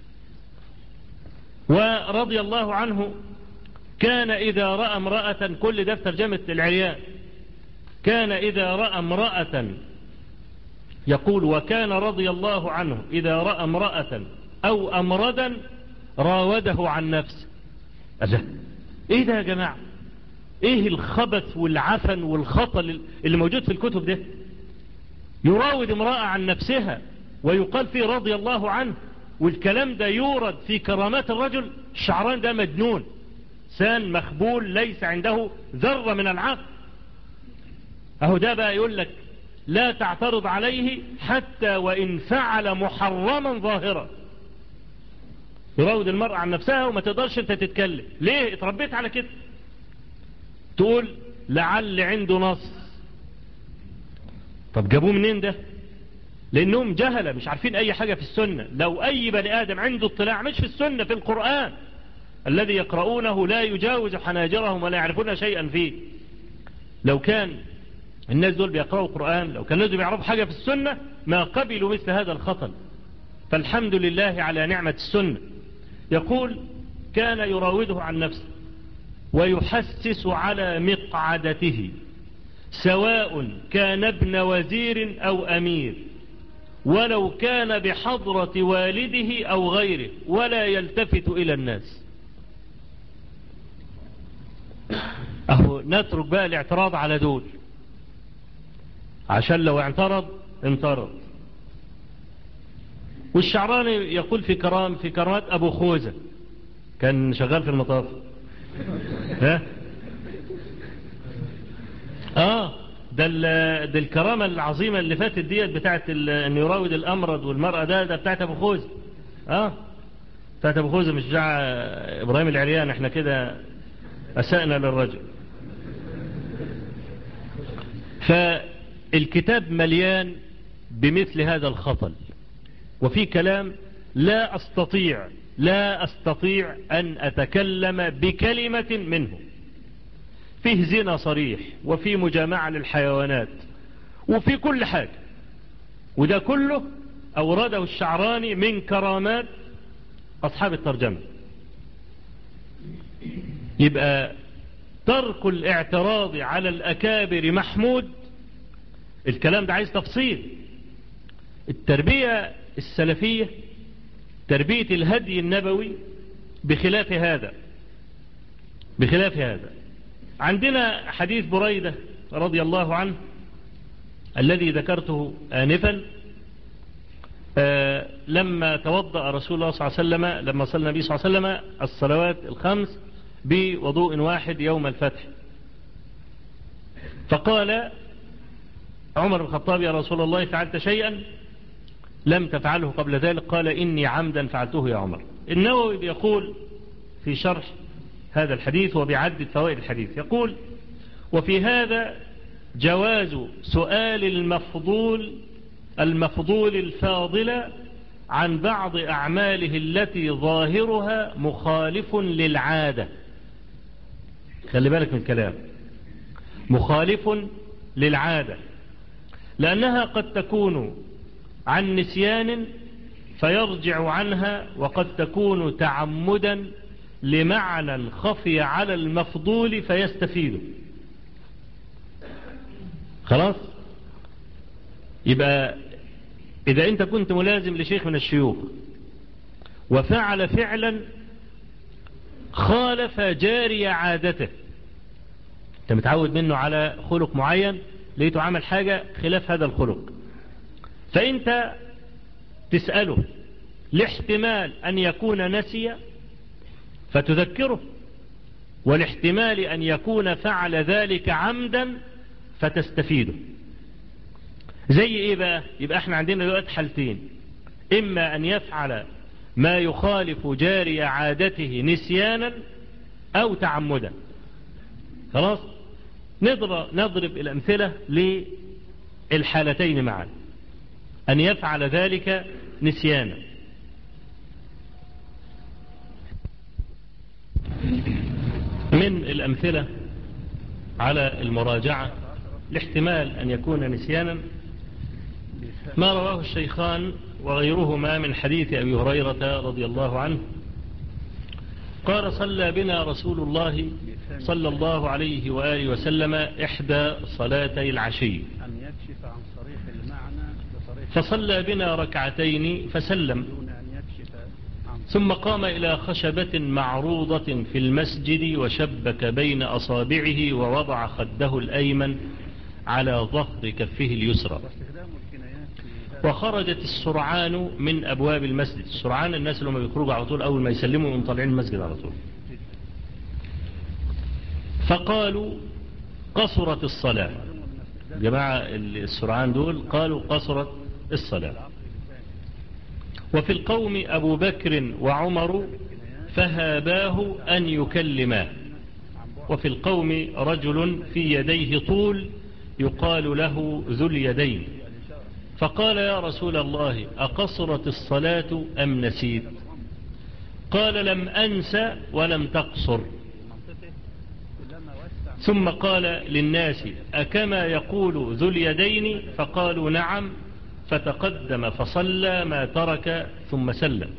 ورضي الله عنه كان إذا رأى امرأة، كل ده في ترجمة العريان، كان إذا رأى امرأة، يقول: وكان رضي الله عنه إذا رأى امرأة أو أمردا راوده عن نفسه. أجل إيه ده يا جماعة؟ إيه الخبث والعفن والخطل اللي موجود في الكتب ده؟ يراود امرأة عن نفسها ويقال فيه رضي الله عنه، والكلام ده يورد في كرامات الرجل. الشعران ده مجنون، سان مخبول ليس عنده ذرة من العقل. اهو ده بقى يقول لك لا تعترض عليه حتى وإن فعل محرما ظاهرا. يراود المرأة عن نفسها وما تقدرش انت تتكلم. ليه؟ اتربيت على كده. تقول لعل عنده نص. طب جابوه منين ده؟ لانهم جهلة مش عارفين اي حاجة في السنة. لو اي بني ادم عنده اطلاع مش في السنة، في القرآن الذي يقرؤونه لا يجاوز حناجرهم ولا يعرفون شيئا فيه. لو كان الناس دول بيقرأوا القرآن، لو كان الناس دول بيعرفوا حاجة في السنة ما قبلوا مثل هذا الخطل. فالحمد لله على نعمة السنة. يقول: كان يراوده عن نفسه ويحسس على مقعدته، سواء كان ابن وزير أو أمير، ولو كان بحضرة والده أو غيره، ولا يلتفت إلى الناس. اهو نترك بقى الاعتراض على دول، عشان لو اعترض انطرد. والشعراني يقول في كرام في كرامات ابو خوذة، كان شغال في المطاف. ها اه ده ده الكرامة العظيمة اللي فاتت ديت بتاعت انه يراود الامرض والمرأة، ده ده بتاعت ابو خوذة. اه بتاعت ابو خوذة، مش بتاع ابراهيم العريان. احنا كده اسأنا للرجل. فالكتاب مليان بمثل هذا الخطل، وفي كلام لا أستطيع لا أستطيع أن أتكلم بكلمة منه. فيه زنا صريح، وفي مجامعة للحيوانات، وفي كل حاجة، وده كله أورده الشعراني من كرامات أصحاب الترجمة. يبقى ترك الاعتراض على الأكابر محمود. الكلام ده عايز تفصيل. التربية السلفية تربية الهدي النبوي بخلاف هذا بخلاف هذا عندنا حديث بريدة رضي الله عنه الذي ذكرته آنفا. آه لما توضأ رسول الله صلى الله عليه وسلم، لما صلى النبي صلى الله عليه وسلم الصلوات الخمس بوضوء واحد يوم الفتح، فقال عمر بن الخطاب: يا رسول الله، فعلت شيئا لم تفعله قبل ذلك؟ قال: إني عمدا فعلته يا عمر. النووي بيقول في شرح هذا الحديث وبيعدد فوائد الحديث، يقول: وفي هذا جواز سؤال المفضول المفضول الفاضل عن بعض أعماله التي ظاهرها مخالف للعادة. خلي بالك من الكلام، مخالف للعادة، لأنها قد تكون عن نسيان فيرجع عنها، وقد تكون تعمدا لمعنى خفي على المفضول فيستفيد. خلاص؟ يبقى إذا أنت كنت ملازم لشيخ من الشيوخ وفعل فعلا خالف جاري عادته، أنت متعود منه على خلق معين، لقيته عمل حاجة خلاف هذا الخلق، فأنت تسأله لاحتمال أن يكون نسي فتذكره، والاحتمال أن يكون فعل ذلك عمدا فتستفيده. زي إيه بقى؟ يبقى احنا عندنا دلوقتي حالتين: إما أن يفعل ما يخالف جاري عادته نسيانا أو تعمدا. خلاص؟ نضرب, نضرب الأمثلة للحالتين معا. أن يفعل ذلك نسيانا، من الأمثلة على المراجعة لاحتمال أن يكون نسيانا ما رواه الشيخان وغيرهما من حديث أبي هريرة رضي الله عنه قال: صلى بنا رسول الله صلى الله عليه وآله وسلم إحدى صلاتي العشي، فصلى بنا ركعتين فسلم، ثم قام إلى خشبة معروضة في المسجد وشبك بين أصابعه ووضع خده الأيمن على ظهر كفه اليسرى، وخرجت السرعان من أبواب المسجد. السرعان الناس اللي هم بيخرجوا على طول أول ما يسلموا وهم طالعين المسجد على طول، فقالوا: قصرت الصلاة. جماعة السرعان دول قالوا: قصرت الصلاة. وفي القوم أبو بكر وعمر فهاباه أن يكلماه، وفي القوم رجل في يديه طول يقال له ذو اليدين، فقال: يا رسول الله، أقصرت الصلاة أم نسيت؟ قال: لم أنسى ولم تقصر. ثم قال للناس: أكما يقول ذو اليدين؟ فقالوا: نعم. فتقدم فصلى ما ترك ثم سلم.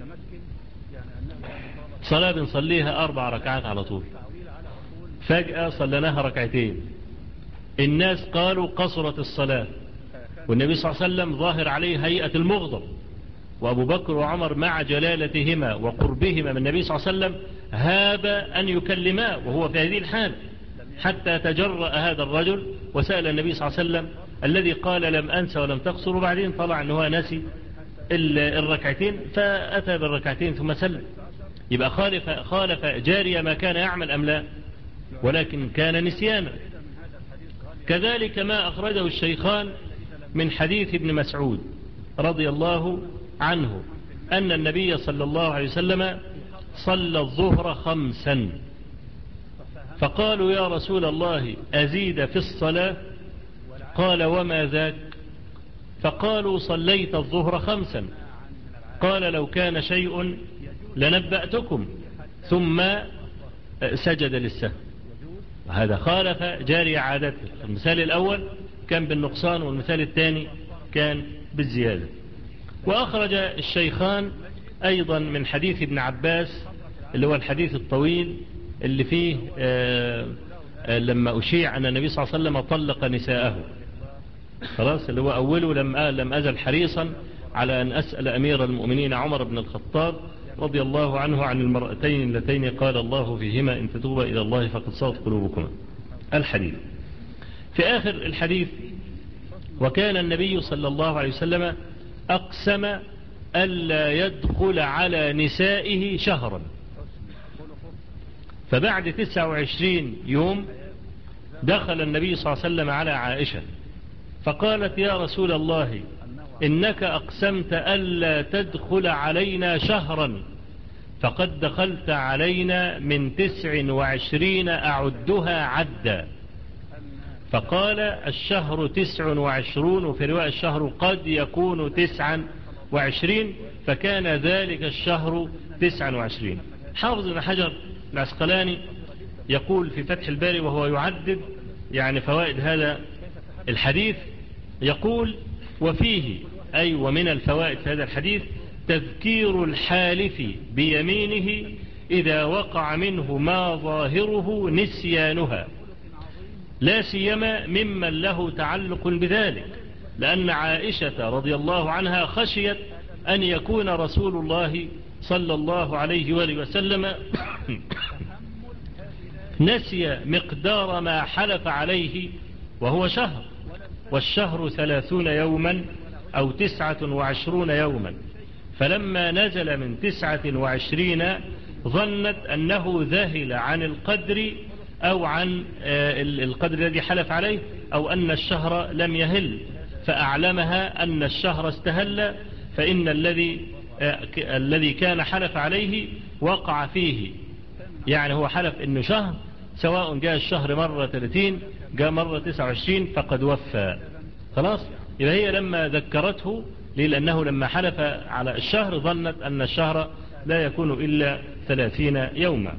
صلاة بنصليها أربع ركعات على طول، فجأة صلناها ركعتين. الناس قالوا: قصرت الصلاة، والنبي صلى الله عليه وسلم ظاهر عليه هيئة المغضب، وأبو بكر وعمر مع جلالتهما وقربهما من النبي صلى الله عليه وسلم هاب أن يكلما وهو في هذه الحال. حتى تجرأ هذا الرجل وسأل النبي صلى الله عليه وسلم الذي قال لم أنسى ولم تقصر، وبعدين طلع أنه نسي الركعتين فأتى بالركعتين ثم سلم. يبقى خالف, خالف جارية ما كان يعمل أم لا؟ ولكن كان نسيانا. كذلك ما أخرجه الشيخان من حديث ابن مسعود رضي الله عنه أن النبي صلى الله عليه وسلم صلى الظهر خمسا، فقالوا يا رسول الله أزيد في الصلاة؟ قال وما ذاك؟ فقالوا صليت الظهر خمسا. قال لو كان شيء لنبأتكم، ثم سجد للسهو. هذا خالف جاري عادته. المثال الأول كان بالنقصان والمثال الثاني كان بالزيادة. وأخرج الشيخان أيضا من حديث ابن عباس اللي هو الحديث الطويل اللي فيه آآ آآ لما أشيع أن النبي صلى الله عليه وسلم طلق نساءه، خلاص، اللي هو أوله لم لم أزل حريصا على أن أسأل أمير المؤمنين عمر بن الخطاب رضي الله عنه عن المرأتين اللتين قال الله فيهما إن تتوبا إلى الله فقد صغت قلوبكما. الحديث في آخر الحديث وكان النبي صلى الله عليه وسلم أقسم ألا يدخل على نسائه شهرا، فبعد تسعة وعشرين يوم دخل النبي صلى الله عليه وسلم على عائشة فقالت يا رسول الله إنك أقسمت ألا تدخل علينا شهرا، فقد دخلت علينا من تسع وعشرين أعدها عدا. فقال الشهر تسع وعشرون، وفي رواية الشهر قد يكون تسعا وعشرين، فكان ذلك الشهر تسعا وعشرين. حافظ بن حجر العسقلاني يقول في فتح الباري وهو يعدد يعني فوائد هذا الحديث، يقول وفيه أي ومن الفوائد في هذا الحديث تذكير الحالف بيمينه إذا وقع منه ما ظاهره نسيانها، لا سيما ممن له تعلق بذلك، لأن عائشة رضي الله عنها خشيت أن يكون رسول الله صلى الله عليه وآله وسلم نسي مقدار ما حلف عليه وهو شهر، والشهر ثلاثون يوما أو تسعة وعشرون يوما، فلما نزل من تسعة وعشرين ظنت أنه ذهل عن القدر أو عن القدر الذي حلف عليه، أو أن الشهر لم يهل، فأعلمها أن الشهر استهل، فإن الذي الذي كان حلف عليه وقع فيه. يعني هو حلف إنه شهر، سواء جاء الشهر مرة ثلاثين جاء مرة تسعة وعشرين فقد وفى. خلاص، يبقى هي لما ذكرته لأنه لما حلف على الشهر ظنت أن الشهر لا يكون إلا ثلاثين يوما.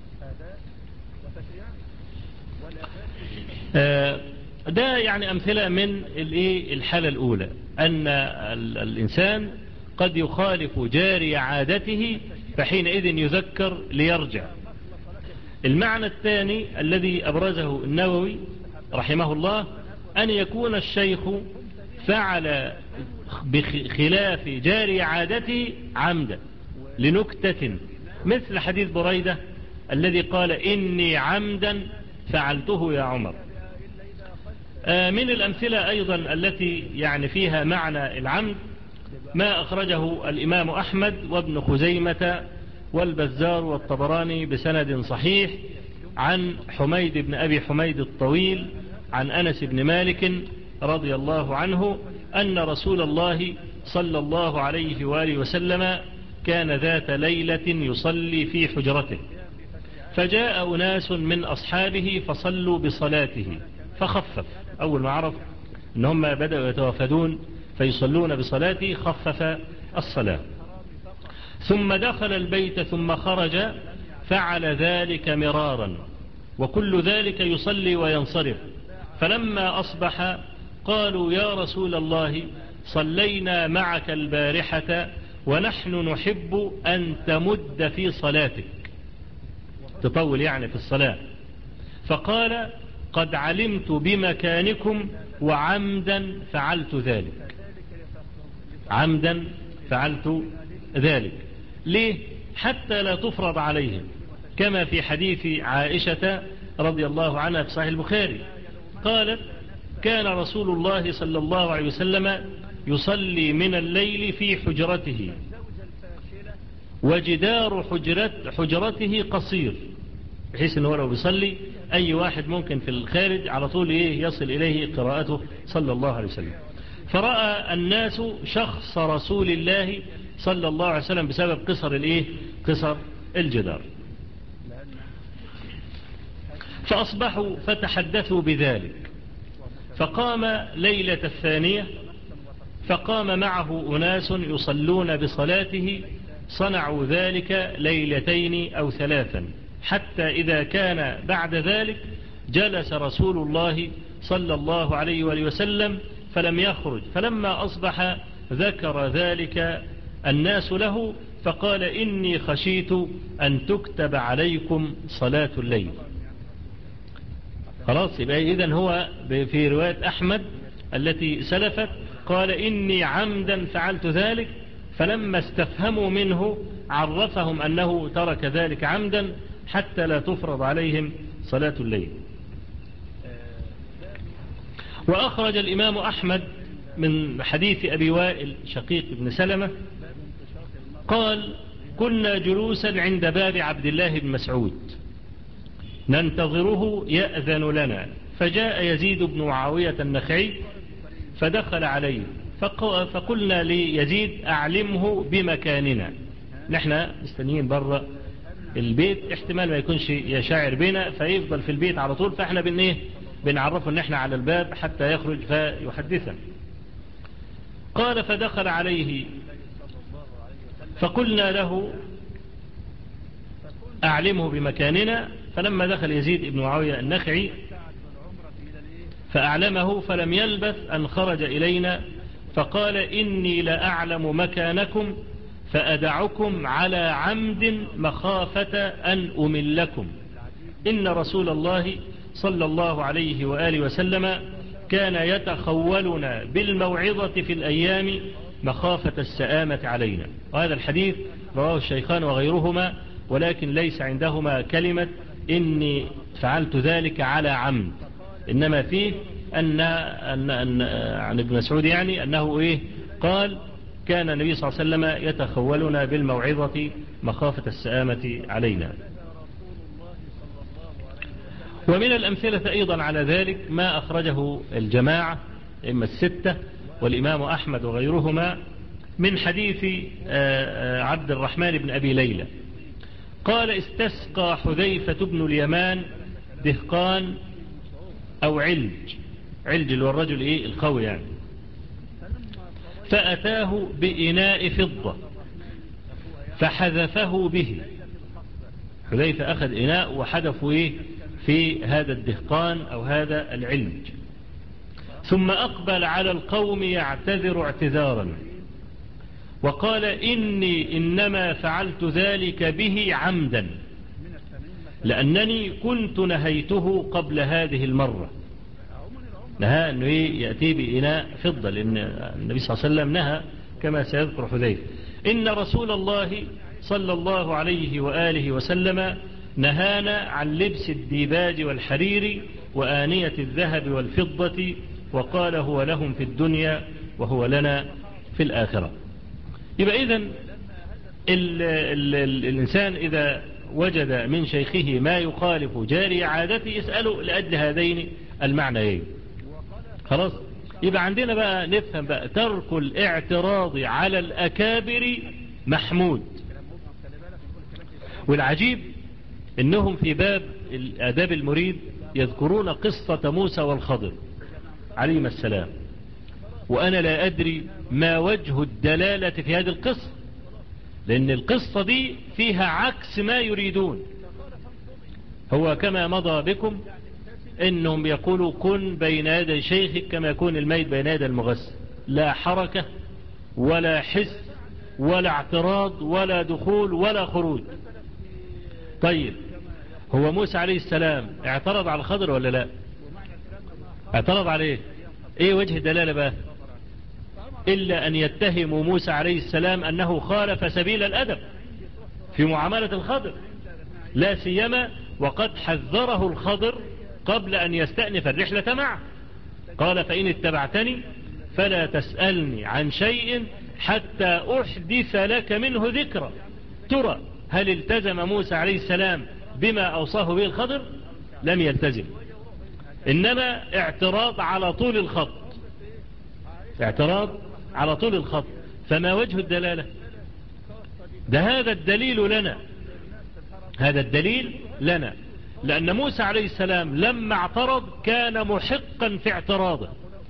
ده يعني أمثلة من الحالة الأولى، أن الإنسان قد يخالف جاري عادته فحينئذ يذكر ليرجع. المعنى الثاني الذي أبرزه النووي رحمه الله أن يكون الشيخ فعل بخلاف جاري عادته عمدا لنكتة، مثل حديث بريدة الذي قال إني عمدا فعلته يا عمر. من الأمثلة أيضا التي يعني فيها معنى العمد ما أخرجه الإمام أحمد وابن خزيمة والبزار والطبراني بسند صحيح عن حميد بن أبي حميد الطويل عن أنس بن مالك رضي الله عنه أن رسول الله صلى الله عليه وآله وسلم كان ذات ليلة يصلي في حجرته، فجاء أناس من أصحابه فصلوا بصلاته فخفف. أول ما عرف أنهم بدأوا يتوافدون فيصلون بصلاته خفف الصلاة، ثم دخل البيت ثم خرج فعل ذلك مرارا، وكل ذلك يصلي وينصرف. فلما أصبح قالوا يا رسول الله صلينا معك البارحة ونحن نحب أن تمد في صلاتك، تطول يعني في الصلاة. فقال قد علمت بمكانكم وعمدا فعلت ذلك، عمدا فعلت ذلك. ليه؟ حتى لا تفرض عليهم، كما في حديث عائشة رضي الله عنها في صحيح البخاري قالت كان رسول الله صلى الله عليه وسلم يصلي من الليل في حجرته وجدار حجرت حجرته قصير، بحيث أنه لو بيصلي أي واحد ممكن في الخارج على طول إيه يصل إليه قراءته صلى الله عليه وسلم. فرأى الناس شخص رسول الله صلى الله عليه وسلم بسبب قصر الإيه قصر الجدار، فأصبحوا فتحدثوا بذلك. فقام ليلة الثانية فقام معه أناس يصلون بصلاته، صنعوا ذلك ليلتين أو ثلاثا، حتى إذا كان بعد ذلك جلس رسول الله صلى الله عليه وآله وسلم فلم يخرج، فلما أصبح ذكر ذلك الناس له فقال إني خشيت أن تكتب عليكم صلاة الليل. خلاص، يبقى إذن هو في رواية أحمد التي سلفت قال إني عمدا فعلت ذلك، فلما استفهموا منه عرفهم أنه ترك ذلك عمدا حتى لا تفرض عليهم صلاة الليل. وأخرج الإمام أحمد من حديث أبي وائل شقيق بن سلمة قال كنا جلوسا عند باب عبد الله بن مسعود ننتظره يأذن لنا، فجاء يزيد بن معاوية النخعي فدخل عليه فقلنا ليزيد أعلمه بمكاننا، نحن مستنيين برا البيت، احتمال ما يكونش يشاعر بنا فيفضل في البيت على طول، فاحنا بن ايه بنعرفه ان احنا على الباب حتى يخرج فيحدثنا. قال فدخل عليه فقلنا له أعلمه بمكاننا، فلما دخل يزيد بن معاوية النخعي فأعلمه فلم يلبث أن خرج إلينا فقال إني لأعلم مكانكم فأدعكم على عمد مخافة أن أملكم، إن رسول الله صلى الله عليه وآله وسلم كان يتخولنا بالموعظة في الأيام مخافة السآمة علينا. وهذا الحديث رواه الشيخان وغيرهما، ولكن ليس عندهما كلمة إني فعلت ذلك على عمد، إنما فيه أن, أن, أن عن ابن مسعود يعني أنه إيه قال كان النبي صلى الله عليه وسلم يتخولنا بالموعظة مخافة السآمة علينا. ومن الأمثلة أيضا على ذلك ما أخرجه الجماعة إما الستة والإمام أحمد وغيرهما من حديث عبد الرحمن بن أبي ليلى قال استسقى حذيفة بن اليمان دهقان أو علج، علج اللي هو الرجل إيه القوي يعني، فأتاه بإناء فضة فحذفه به. حذيفة أخذ إناء وحذفه إيه في هذا الدهقان أو هذا العلج، ثم أقبل على القوم يعتذر اعتذارا وقال إني إنما فعلت ذلك به عمدا لأنني كنت نهيته قبل هذه المرة. نهى أنه يأتي بإناء فضة لأن النبي صلى الله عليه وسلم نهى كما سيذكر حذيفة إن رسول الله صلى الله عليه وآله وسلم نهانا عن لبس الديباج والحرير وآنية الذهب والفضة وقال هو لهم في الدنيا وهو لنا في الآخرة. يبقى إذن الإنسان إذا وجد من شيخه ما يخالف جاري عادته يسأله لأجل هذين المعنيين. خلاص، يبقى عندنا بقى نفهم بقى ترك الاعتراض على الأكابر محمود. والعجيب إنهم في باب الآداب المريد يذكرون قصة موسى والخضر عليهما السلام، وأنا لا أدري ما وجه الدلالة في هذه القصة، لأن القصة دي فيها عكس ما يريدون. هو كما مضى بكم إنهم يقولوا كن بين يدي شيخك كما يكون الميت بين يدي المغسل، لا حركة ولا حس ولا اعتراض ولا دخول ولا خروج. طيب هو موسى عليه السلام اعترض على الخضر ولا لا؟ اعترض عليه. ايه وجه الدلالة بقى؟ إلا أن يتهموا موسى عليه السلام أنه خالف سبيل الأدب في معاملة الخضر، لا سيما وقد حذره الخضر قبل أن يستأنف الرحلة معه، قال فإن اتبعتني فلا تسألني عن شيء حتى أحدث لك منه ذكرى. ترى هل التزم موسى عليه السلام بما أوصاه به الخضر؟ لم يلتزم، إنما اعتراض على طول الخط، اعتراض على طول الخط. فما وجه الدلالة؟ ده هذا الدليل لنا، هذا الدليل لنا لأن موسى عليه السلام لما اعترض كان محقا في اعتراضه،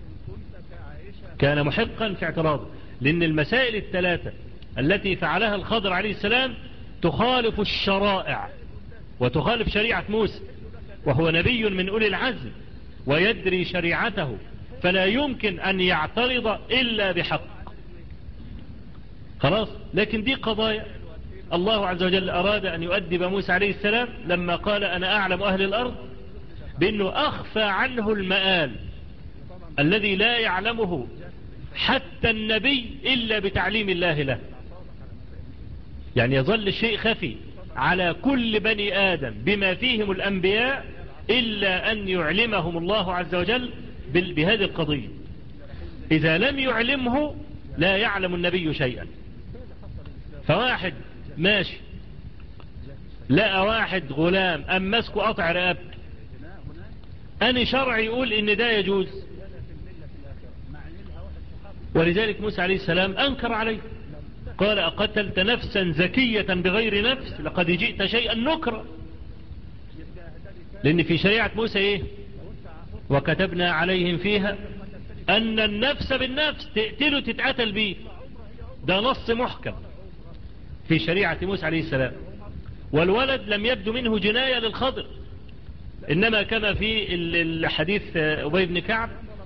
كان محقا في اعتراضه، لأن المسائل الثلاثة التي فعلها الخضر عليه السلام تخالف الشرائع وتخالف شريعة موسى، وهو نبي من أولي العزم ويدري شريعته، فلا يمكن أن يعترض إلا بحق. خلاص، لكن دي قضايا الله عز وجل أراد أن يؤدب موسى عليه السلام لما قال أنا أعلم أهل الأرض، بأنه أخفى عنه المآل الذي لا يعلمه حتى النبي إلا بتعليم الله له. يعني يظل الشيء خفي على كل بني آدم بما فيهم الأنبياء إلا أن يعلمهم الله عز وجل بهذه القضية. إذا لم يعلمه لا يعلم النبي شيئا. فواحد ماشي لقى واحد غلام أم مسكه قطع رقبته، أني شرع يقول إن ده يجوز، ولذلك موسى عليه السلام أنكر عليه، قال أقتلت نفسا زكية بغير نفس لقد جئت شيئا نكرا. لأن في شريعة موسى إيه؟ وكتبنا عليهم فيها أن النفس بالنفس، تقتله تتقتل به، ده نص محكم في شريعة موسى عليه السلام. والولد لم يبدو منه جناية للخضر، إنما كما في الحديث أبي بن كعب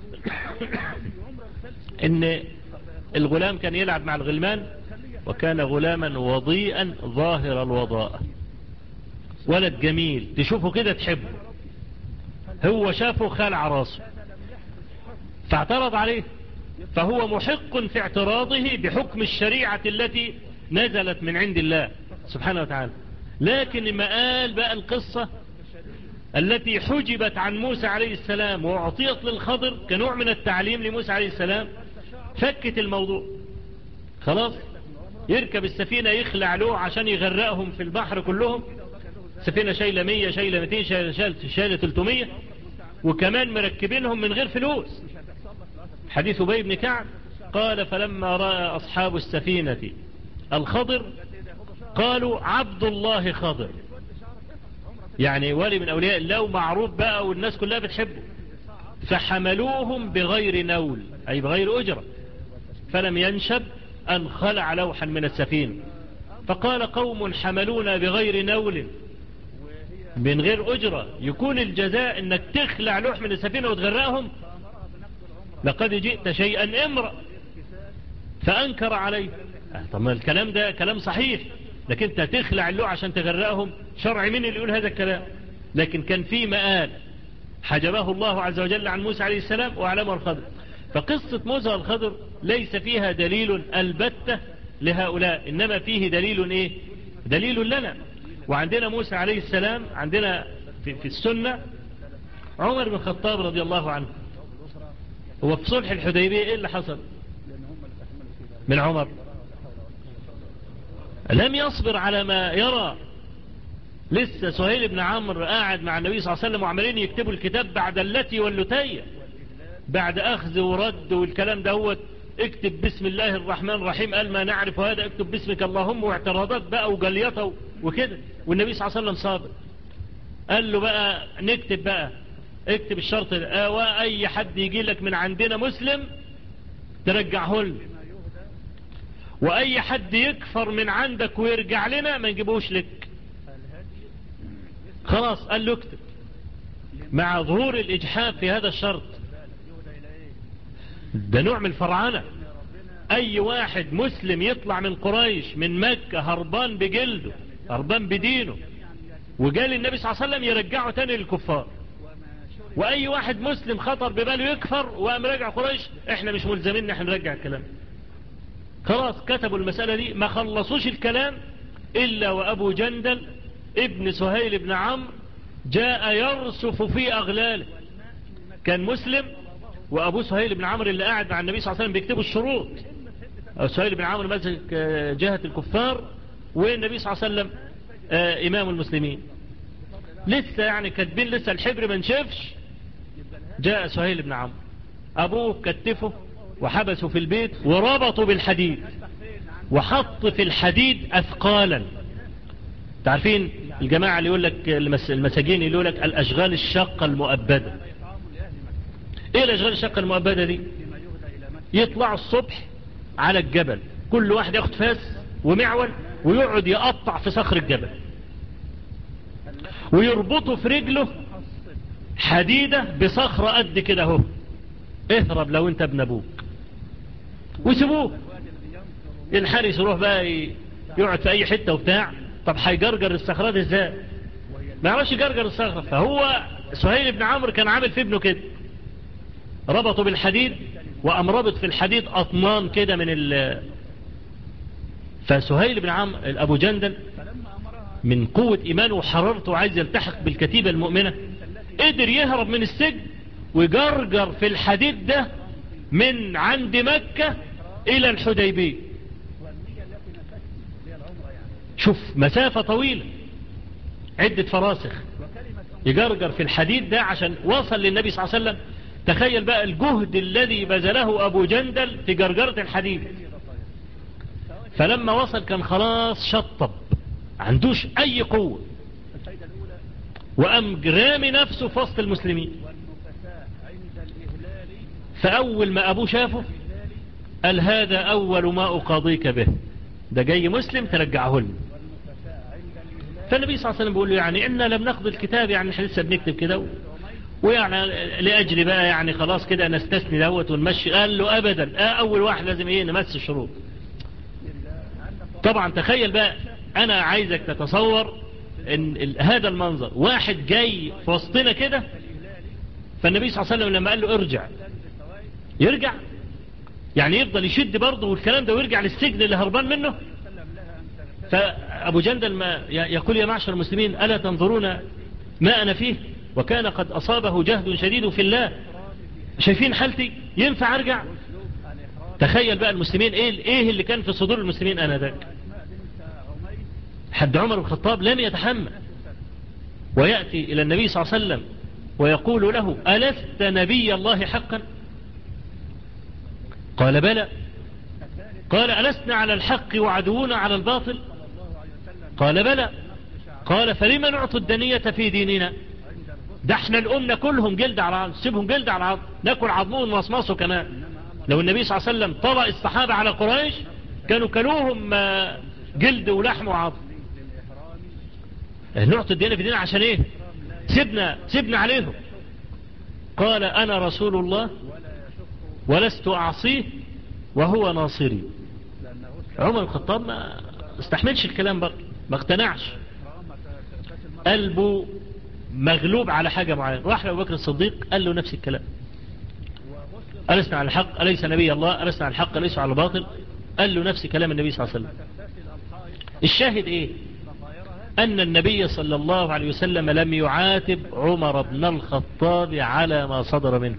إن الغلام كان يلعب مع الغلمان وكان غلاما وضيئا ظاهر الوضاء، ولد جميل تشوفه كده تحبه، هو شافه خلع راسه فاعترض عليه، فهو محق في اعتراضه بحكم الشريعة التي نزلت من عند الله سبحانه وتعالى. لكن ما قال بقى القصة التي حجبت عن موسى عليه السلام وأعطيت للخضر كنوع من التعليم لموسى عليه السلام، فكت الموضوع خلاص. يركب السفينة يخلع له عشان يغرقهم في البحر كلهم، سفينة شايلة مية شايلة مئتين شايلة ثلاثمية، وكمان مركبينهم من غير فلوس. حديث أبي بن كعب قال فلما رأى أصحاب السفينة الخضر قالوا عبد الله خضر، يعني ولي من أولياء الله معروف بقى والناس كلها بتحبه، فحملوهم بغير نول أي بغير أجرة، فلم ينشب أن خلع لوحا من السفينة. فقال قوم حملونا بغير نول من غير أجرة، يكون الجزاء أنك تخلع لوح من السفينة وتغرقهم؟ لقد جئت شيئا امرأ. فأنكر عليه. طب ما الكلام ده كلام صحيح، لكن انت تخلع اللوح عشان تغرقهم، شرع مين اللي يقول هذا الكلام؟ لكن كان في مآل حجبه الله عز وجل عن موسى عليه السلام وأعلمه الخضر. فقصة موسى والخضر ليس فيها دليل البتة لهؤلاء، إنما فيه دليل إيه؟ دليل لنا. وعندنا موسى عليه السلام، عندنا في, في السنة عمر بن الخطاب رضي الله عنه، هو في صلح الحديبية إيه اللي حصل من عمر؟ لم يصبر على ما يرى. لسه سهيل بن عمرو قاعد مع النبي صلى الله عليه وسلم وعمالين يكتبوا الكتاب بعد اللتي واللتية، بعد أخذ ورد والكلام ده، هو اكتب بسم الله الرحمن الرحيم، قال ما نعرف هذا، اكتب باسمك اللهم، واعتراضات بقى وجليطة وكده، والنبي صلى الله عليه وسلم صابر. قال له بقى نكتب بقى، اكتب الشرط ده، واي حد يجي لك من عندنا مسلم ترجعه له، واي حد يكفر من عندك ويرجع لنا ما نجيبوش لك. خلاص قال له اكتب، مع ظهور الاجحاف في هذا الشرط. ده نوع من الفرعنة. اي واحد مسلم يطلع من قريش من مكة هربان بجلده هربان بدينه وقال النبي صلى الله عليه وسلم يرجعه تاني للكفار، واي واحد مسلم خطر بباله يكفر وقام راجع قريش احنا مش ملزمين احنا نرجع الكلام. خلاص كتبوا المسألة دي، ما خلصوش الكلام الا وابو جندل ابن سهيل بن عمرو جاء يرسف في أغلاله. كان مسلم وأبو سهيل بن عمرو اللي قاعد مع النبي صلى الله عليه وسلم بيكتبوا الشروط. أبو سهيل بن عمرو ماسك جهة الكفار، والنبي صلى الله عليه وسلم إمام المسلمين. لسه يعني كاتبين، لسه الحبر ما نشفش. جاء سهيل بن عمرو، أبوه كتفه وحبسه في البيت وربطوا بالحديد وحط في الحديد أثقالا. تعرفين الجماعة اللي يقول لك المساجين اللي يقول لك الأشغال الشاقة المؤبدة. ايه الأشغال الشاقة المؤبدة دي؟ يطلعوا الصبح على الجبل، كل واحد ياخد فاس ومعول ويقعد يقطع في صخر الجبل، ويربطوا في رجله حديدة بصخرة قد كده اهو، اهرب لو انت ابن ابوك، وسيبوه. الحارس يروح بقى يقعد في اي حتة وبتاع. طب هيجرجر الصخرات ازاي؟ ما يعرفش يجرجر الصخرة. فهو سهيل بن عمرو كان عامل في ابنه كده، ربطوا بالحديد وقام ربط في الحديد اطنان كده من ال فسهيل بن عمرو ابو جندل من قوة ايمانه وحرارته وعايز يلتحق بالكتيبة المؤمنة، قدر يهرب من السجن وجرجر في الحديد ده من عند مكة الى الحديبية. شوف مسافة طويلة، عدة فراسخ، يجرجر في الحديد ده عشان وصل للنبي صلى الله عليه وسلم. تخيل بقى الجهد الذي بذله أبو جندل في جرجرة الحديد. فلما وصل كان خلاص شطب، عندوش أي قوة، وقام رامي نفسه في وسط المسلمين. فأول ما أبوه شافه قال هذا أول ما أقاضيك به، ده جاي مسلم ترجعه لي. فالنبي صلى الله عليه وسلم بيقول له يعني إنا لم نقضي الكتاب، يعني احنا لسه بنكتب كده ويعني لأجل بقى يعني خلاص كده نستثني دوت ونمشي. قال له أبدا، آه أول واحد لازم إيه نمس الشروط. طبعا تخيل بقى، أنا عايزك تتصور إن هذا المنظر، واحد جاي في وسطنا كده، فالنبي صلى الله عليه وسلم لما قال له ارجع، يرجع يعني يفضل يشد برضه والكلام ده ويرجع للسجن اللي هربان منه. فأبو جندل ما يقول يا معشر المسلمين ألا تنظرون ما أنا فيه، وكان قد أصابه جهد شديد في الله، شايفين حالتي، ينفع أرجع؟ تخيل بقى المسلمين إيه, إيه اللي كان في صدور المسلمين أنا ذاك. حد عمر بن الخطاب لم يتحمل، ويأتي إلى النبي صلى الله عليه وسلم ويقول له ألست نبي الله حقا؟ قال بلى. قال ألسنا على الحق وعدونا على الباطل؟ قال بلى. قال فلما نعطي الدنية في ديننا؟ ده احنا الأمة كلهم جلد على عظم، سيبهم جلد على عظم، ناكل عظمهم ومصمصه كمان. لو النبي صلى الله عليه وسلم طلق الصحابة على قريش كانوا كلوهم جلد ولحم وعظم. نعطي الدنيا في ديننا عشان ايه؟ سيبنا سيبنا عليهم. قال أنا رسول الله ولست أعصيه وهو ناصري. عمر الخطاب ما استحملش الكلام برضه، ما اقتنعش، قلبه مغلوب على حاجة معينة. راح لأبو بكر الصديق قال له نفس الكلام، ألسنا على الحق أليس نبي الله؟ ألسنا على الحق أليس على الباطل؟ قال له نفس كلام النبي صلى الله عليه وسلم. الشاهد إيه؟ أن النبي صلى الله عليه وسلم لم يعاتب عمر بن الخطاب على ما صدر منه.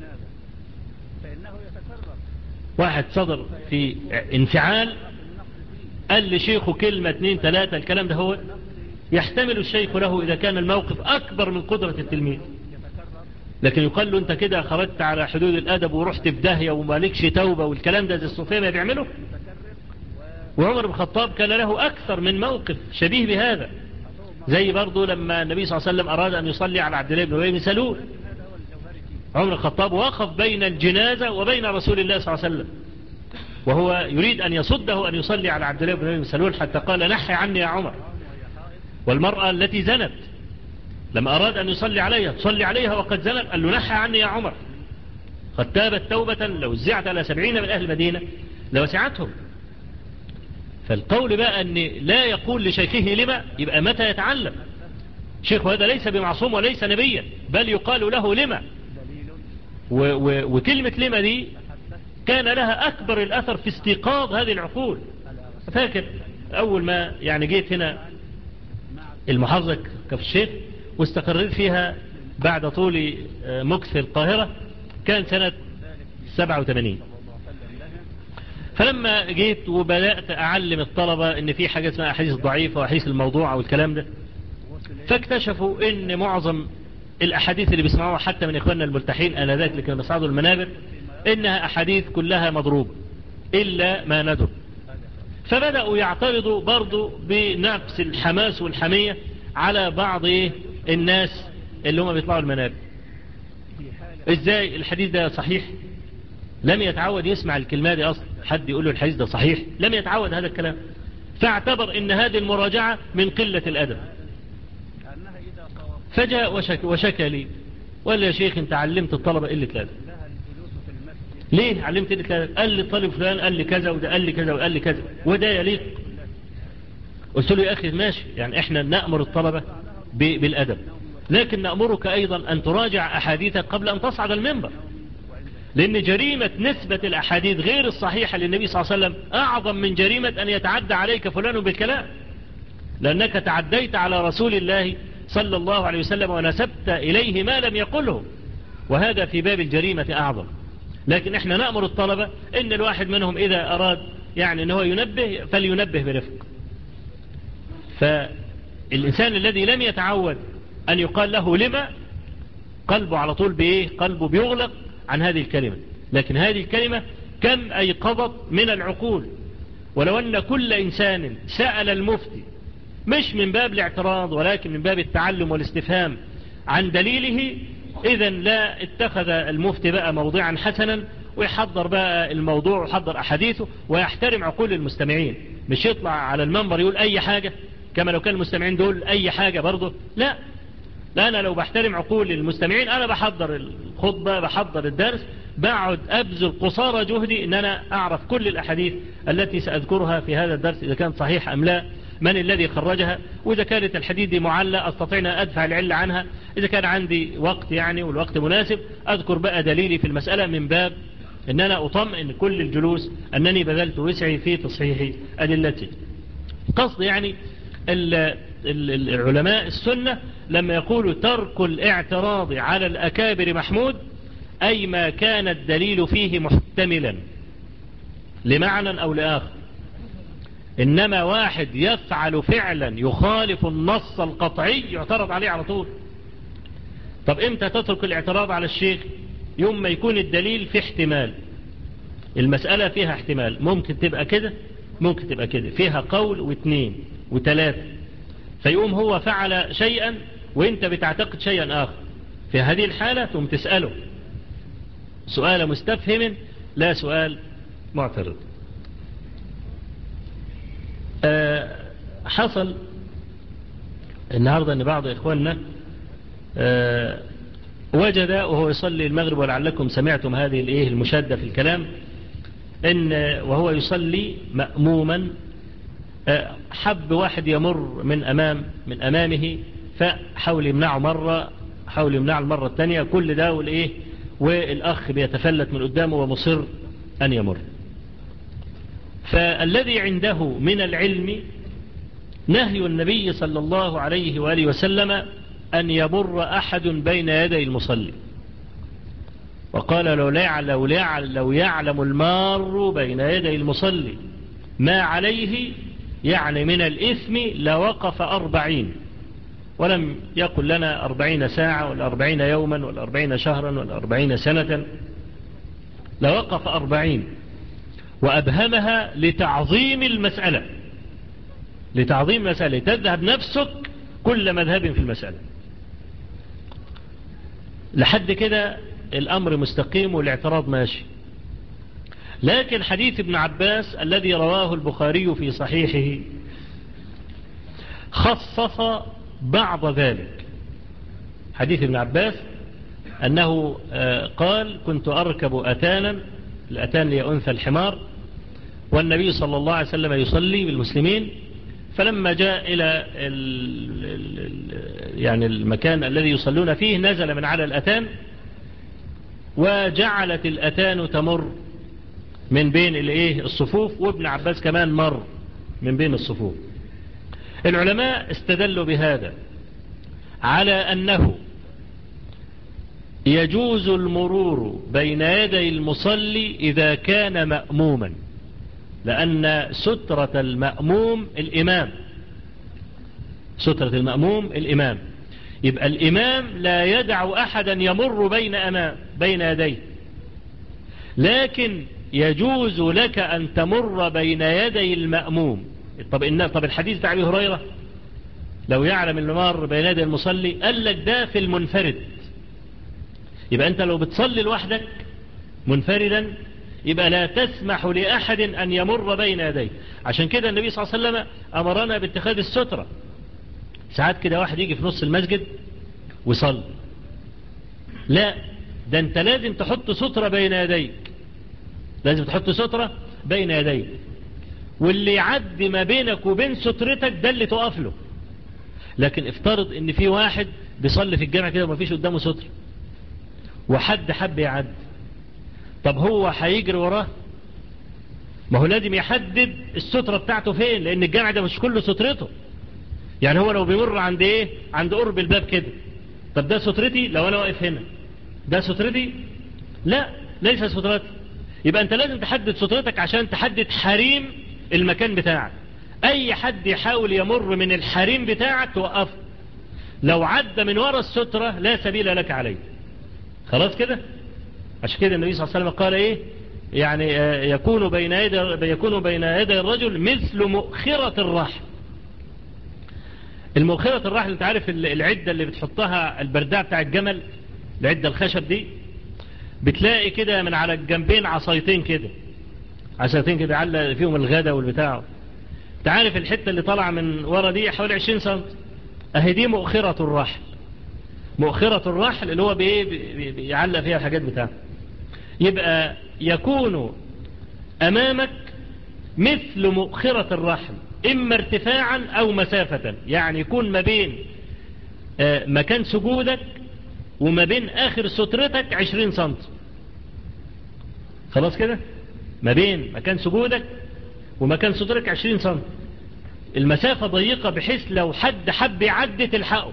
واحد صدر في انفعال، قال لشيخه كلمة اتنين تلاتة، الكلام ده هو يحتمل الشيخ له إذا كان الموقف أكبر من قدرة التلميذ، لكن يقال له أنت كده خرجت على حدود الأدب ورحت في داهية ومالكش توبة والكلام ده زي الصوفية ما بيعمله. وعمر بن الخطاب كان له أكثر من موقف شبيه بهذا، زي برضه لما النبي صلى الله عليه وسلم أراد أن يصلي على عبد الله بن أبي بن سلول، عمر بن الخطاب وقف بين الجنازة وبين رسول الله صلى الله عليه وسلم وهو يريد أن يصده أن يصلي على عبد الله بن أبي بن سلول، حتى قال نحي عني يا عمر. والمرأة التي زنت لما أراد أن يصلي عليها تصلي عليها وقد زنت، قال له نحي عني يا عمر، قد تابت توبة لو وزعت على سبعين من أهل المدينة لوسعتهم. فالقول بقى أن لا يقول لشيخه لما، يبقى متى يتعلم؟ شيخ هذا ليس بمعصوم وليس نبيا، بل يقال له لما. و و وكلمة لما دي كان لها أكبر الأثر في استيقاظ هذه العقول. فاكر أول ما يعني جيت هنا المحافظة كف الشيخ واستقريت فيها بعد طول مكث في القاهرة، كان سنة سبعة وثمانين. فلما جيت وبدأت أعلم الطلبة إن في حاجة اسمها أحاديث ضعيفة وأحاديث الموضوع والكلام ده، فاكتشفوا إن معظم الأحاديث اللي بيسمعوها حتى من إخواننا الملتحين آنذاك اللي كانوا بيصعدوا المنابر إنها أحاديث كلها مضروبة إلا ما ندر. فبدأوا يعترضوا برضو بنفس الحماس والحمية على بعض إيه الناس اللي هم بيطلعوا المنابر. إزاي الحديث ده صحيح؟ لم يتعود يسمع الكلمة دي أصلا، حد يقول له الحديث ده صحيح، لم يتعود هذا الكلام، فاعتبر إن هذه المراجعة من قلة الأدب. فجاء وشك وشكى لي وقال لي يا شيخ أنت علمت الطلبة قلة الأدب. ليه علمت قلة الأدب؟ قال لي الطالب فلان قال لي كذا وده قال لي كذا وقال لي كذا وده يليق. قلت له يا أخي ماشي، يعني إحنا نأمر الطلبة بالأدب، لكن نأمرك أيضا أن تراجع أحاديثك قبل أن تصعد المنبر، لأن جريمة نسبة الأحاديث غير الصحيحة للنبي صلى الله عليه وسلم أعظم من جريمة أن يتعدى عليك فلان بالكلام، لأنك تعديت على رسول الله صلى الله عليه وسلم ونسبت إليه ما لم يقله، وهذا في باب الجريمة أعظم. لكن احنا نأمر الطلبة ان الواحد منهم إذا أراد يعني أنه ينبه فلينبه برفق. فالإنسان الذي لم يتعود أن يقال له لما، قلبه على طول بإيه؟ قلبه بيغلق عن هذه الكلمة. لكن هذه الكلمة كم أيقظت من العقول. ولو أن كل إنسان سأل المفتي مش من باب الاعتراض ولكن من باب التعلم والاستفهام عن دليله، إذن لا اتخذ المفتي بقى موضوعا حسنا ويحضر بقى الموضوع ويحضر أحاديثه ويحترم عقول المستمعين، مش يطلع على المنبر يقول أي حاجة كما لو كان المستمعين دول أي حاجة برضه. لا لا أنا لو بحترم عقول المستمعين أنا بحضر الخطبة بحضر الدرس، بقعد أبذل قصارى جهدي أن أنا أعرف كل الأحاديث التي سأذكرها في هذا الدرس إذا كانت صحيحة أم لا، من الذي خرجها، وإذا كانت الحديث دي معلة أستطيع أن أدفع العلة عنها، إذا كان عندي وقت يعني والوقت مناسب أذكر بقى دليلي في المسألة من باب أن أنا أطمئن كل الجلوس أنني بذلت وسعي في تصحيح أدلتي. قصد يعني العلماء السنة لما يقولوا ترك الاعتراض على الأكابر محمود، أي ما كان الدليل فيه محتملا لمعنى أو لآخر. إنما واحد يفعل فعلا يخالف النص القطعي يعترض عليه على طول. طب إمتى تترك الاعتراض على الشيخ؟ يوم ما يكون الدليل في احتمال، المسألة فيها احتمال، ممكن تبقى كده ممكن تبقى كده، فيها قول واثنين وثلاثة، فيقوم هو فعل شيئا وانت بتعتقد شيئا آخر، في هذه الحالة ثم تسأله سؤال مستفهم لا سؤال معترض. أه حصل النهاردة أن بعض إخواننا أه وجد وهو يصلي المغرب، ولعلكم سمعتم هذه الإيه المشادة في الكلام، إن وهو يصلي مأموما أه حب واحد يمر من أمام من أمامه، فحاول يمنعه مرة، حاول يمنعه المرة الثانية، كل ده والإيه والأخ بيتفلت من قدامه ومصر أن يمر. فالذي عنده من العلم نهي النبي صلى الله عليه وآله وسلم أن يمر أحد بين يدي المصلي، وقال لو يعلم, لو يعلم المار بين يدي المصلي ما عليه يعني من الإثم لوقف أربعين، ولم يقل لنا أربعين ساعة ولا أربعين يوما ولا أربعين شهرا ولا أربعين سنة، لوقف أربعين، وأبهمها لتعظيم المسألة، لتعظيم المسألة تذهب نفسك كل مذهب في المسألة. لحد كده الأمر مستقيم والاعتراض ماشي. لكن حديث ابن عباس الذي رواه البخاري في صحيحه خصص بعض ذلك. حديث ابن عباس أنه قال كنت أركب أتانا، الأتان هي أنثى الحمار، والنبي صلى الله عليه وسلم يصلي بالمسلمين، فلما جاء إلى ال ال يعني المكان الذي يصلون فيه نزل من على الأتان، وجعلت الأتان تمر من بين الايه الصفوف، وابن عباس كمان مر من بين الصفوف. العلماء استدلوا بهذا على أنه يجوز المرور بين يدي المصلي إذا كان مأموما، لأن سترة المأموم الإمام، سترة المأموم الإمام، يبقى الإمام لا يدع أحدا يمر بين أمام بين يديه، لكن يجوز لك أن تمر بين يدي المأموم. طب إن طب الحديث بتاع أبي هريرة لو يعلم الممر بين يدي المصلي، قال لك ده في المنفرد. يبقى أنت لو بتصلي لوحدك منفردا يبقى لا تسمح لأحد أن يمر بين يديه. عشان كده النبي صلى الله عليه وسلم أمرنا باتخاذ السترة. ساعات كده واحد يجي في نص المسجد ويصلي، لا ده أنت لازم تحط سترة بين يديك، لازم تحط سترة بين يديك، واللي يعدي ما بينك وبين سترتك ده اللي تقف له. لكن افترض ان في واحد بيصلي في الجامع كده وما فيش قدامه ستر، وحد حب يعدي، طب هو هيجري وراه؟ ما هو لازم يحدد السترة بتاعته فين، لان الجامع ده مش كله سترته. يعني هو لو بيمر عند ايه، عند قرب الباب كده، طب ده سترتي لو انا واقف هنا، ده سترتي؟ لا، ليس سترتي. يبقى انت لازم تحدد سترتك عشان تحدد حريم المكان بتاعك. اي حد يحاول يمر من الحريم بتاعك توقفه، لو عدى من وراء السترة لا سبيل لك عليه. خلاص كده. عشان كده النبي صلى الله عليه وسلم قال ايه، يعني يكون بين يدي يكون بين يدي الرجل مثل مؤخرة الرحل. المؤخرة الرحل انت عارف العدة اللي بتحطها البرداع بتاع الجمل، العدة الخشب دي، بتلاقي كده من على الجنبين عصايتين كده، عصايتين كده على فيهم الغدا والبتاع. انت عارف الحتة اللي طالعة من ورا دي حوالي عشرين سم، اهي دي مؤخرة الرحل. مؤخرة الرحل اللي هو بيعلق فيها الحاجات بتاعه. يبقى يكون امامك مثل مؤخرة الرحل، اما ارتفاعا او مسافة، يعني يكون ما بين مكان سجودك وما بين اخر سترتك عشرين سم. خلاص كده، ما بين مكان سجودك ومكان سترتك عشرين سم. المسافة ضيقة بحيث لو حد حب يعدي تلحقه،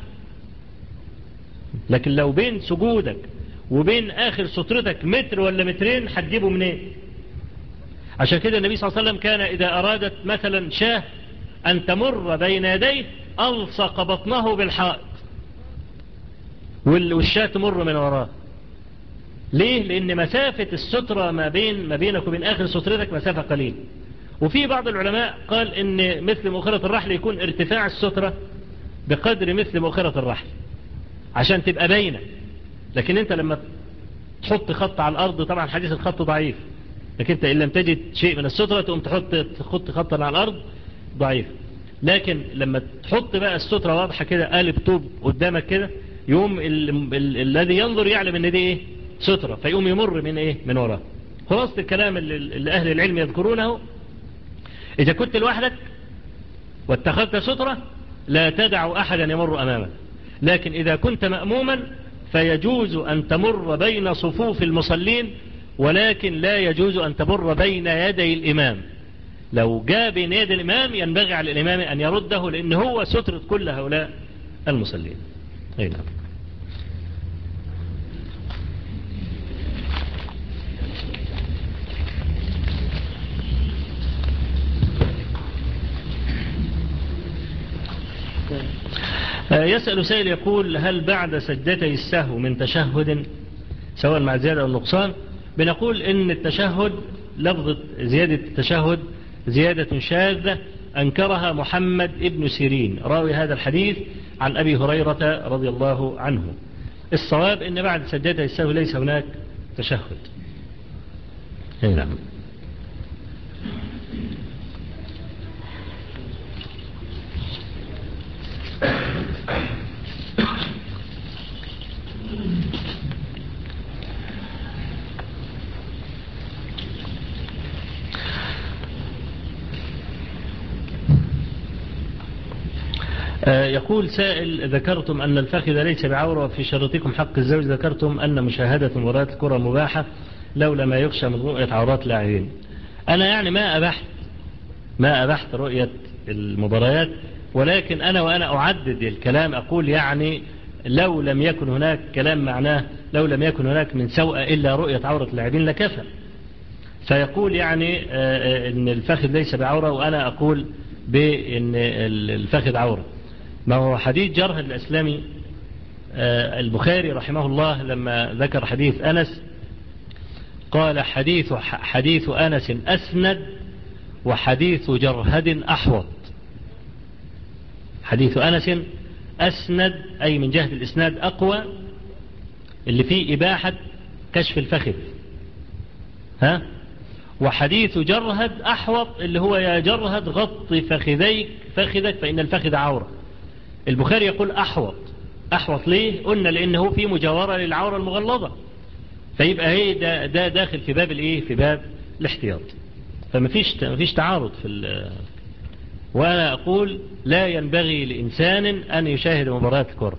لكن لو بين سجودك وبين اخر سترتك متر ولا مترين هتجيبه منين؟ عشان كده النبي صلى الله عليه وسلم كان اذا ارادت مثلا شاه ان تمر بين يديه الصق بطنه بالحائط والشاه تمر من وراه. ليه؟ لان مسافة السترة ما بين ما بينك وبين اخر سترتك مسافة قليلة. وفي بعض العلماء قال ان مثل مؤخرة الرحل يكون ارتفاع السترة بقدر مثل مؤخرة الرحل عشان تبقى باينة. لكن انت لما تحط خط على الارض، طبعا حديث الخط ضعيف، لكن انت ان لم تجد شيء من السترة تقوم تحط تحط خطا على الارض ضعيف. لكن لما تحط بقى السترة واضحة كده قالب طوب قدامك كده، يوم ال ال الذي ينظر يعلم ان دي ايه، سترة، فيقوم يمر من ايه، من وراه. خلاصة الكلام اللي, اللي اهل العلم يذكرونه، اذا كنت لوحدك واتخذت سترة لا تدع احدا يمر امامك. لكن اذا كنت مأموما فيجوز ان تمر بين صفوف المصلين، ولكن لا يجوز ان تمر بين يدي الامام. لو جاء بين يدي الامام ينبغي على الامام ان يرده، لان هو سترة كل هؤلاء المصلين. اي نعم. يسأل سائل يقول: هل بعد سجدتي السهو من تشهد سواء مع زيادة أو نقصان؟ بنقول إن التشهد لفظة زيادة التشهد زيادة شاذة أنكرها محمد ابن سيرين راوي هذا الحديث عن أبي هريرة رضي الله عنه. الصواب إن بعد سجدتي السهو ليس هناك تشهد. نعم. يقول سائل: ذكرتم أن الفخذ ليس بعورة، وفي شرطكم حق الزوج ذكرتم أن مشاهدة مباريات الكرة مباحة لولا ما يخشى من رؤية عورات لاعبين. أنا يعني ما أبحت ما أبحت رؤية المباريات، ولكن أنا وأنا أعدد الكلام أقول يعني لو لم يكن هناك كلام معناه لو لم يكن هناك من سوء إلا رؤية عورة اللاعبين لكفى. فيقول يعني أن الفخذ ليس بعورة، وأنا أقول بأن الفخذ عورة. ما هو حديث جرهد الأسلمي البخاري رحمه الله لما ذكر حديث أنس قال حديث حديث أنس أسند وحديث جرهد أحوط. حديث أنس أسند أي من جهة الإسناد أقوى، اللي فيه إباحة كشف الفخذ، ها. وحديث جرهد أحوط اللي هو يا جرهد غطي فخذيك فخذك فإن الفخذ عورة. البخاري يقول أحوط. أحوط ليه؟ قلنا لأنه في مجاورة للعورة المغلظة، فيبقى هي ده, ده داخل في باب الإيه؟ في باب الاحتياط. فما فيش ما فيش تعارض في. وأنا أقول لا ينبغي لإنسان أن يشاهد مباراة الكرة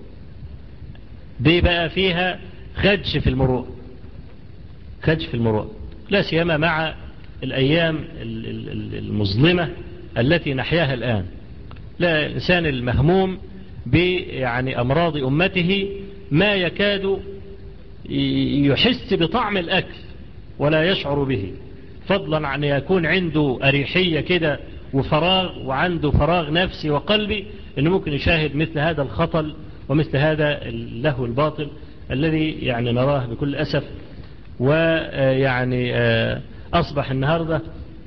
دي، بقى فيها خدش في المروءة، خدش في المروءة، لا سيما مع الأيام المظلمة التي نحياها الآن. لا الإنسان المهموم يعني أمراض أمته ما يكاد يحس بطعم الأكل ولا يشعر به، فضلا عن يكون عنده أريحية كده وفراغ، وعنده فراغ نفسي وقلبي، إنه ممكن يشاهد مثل هذا الخطل ومثل هذا اللهو الباطل الذي يعني نراه بكل أسف. ويعني أصبح النهاردة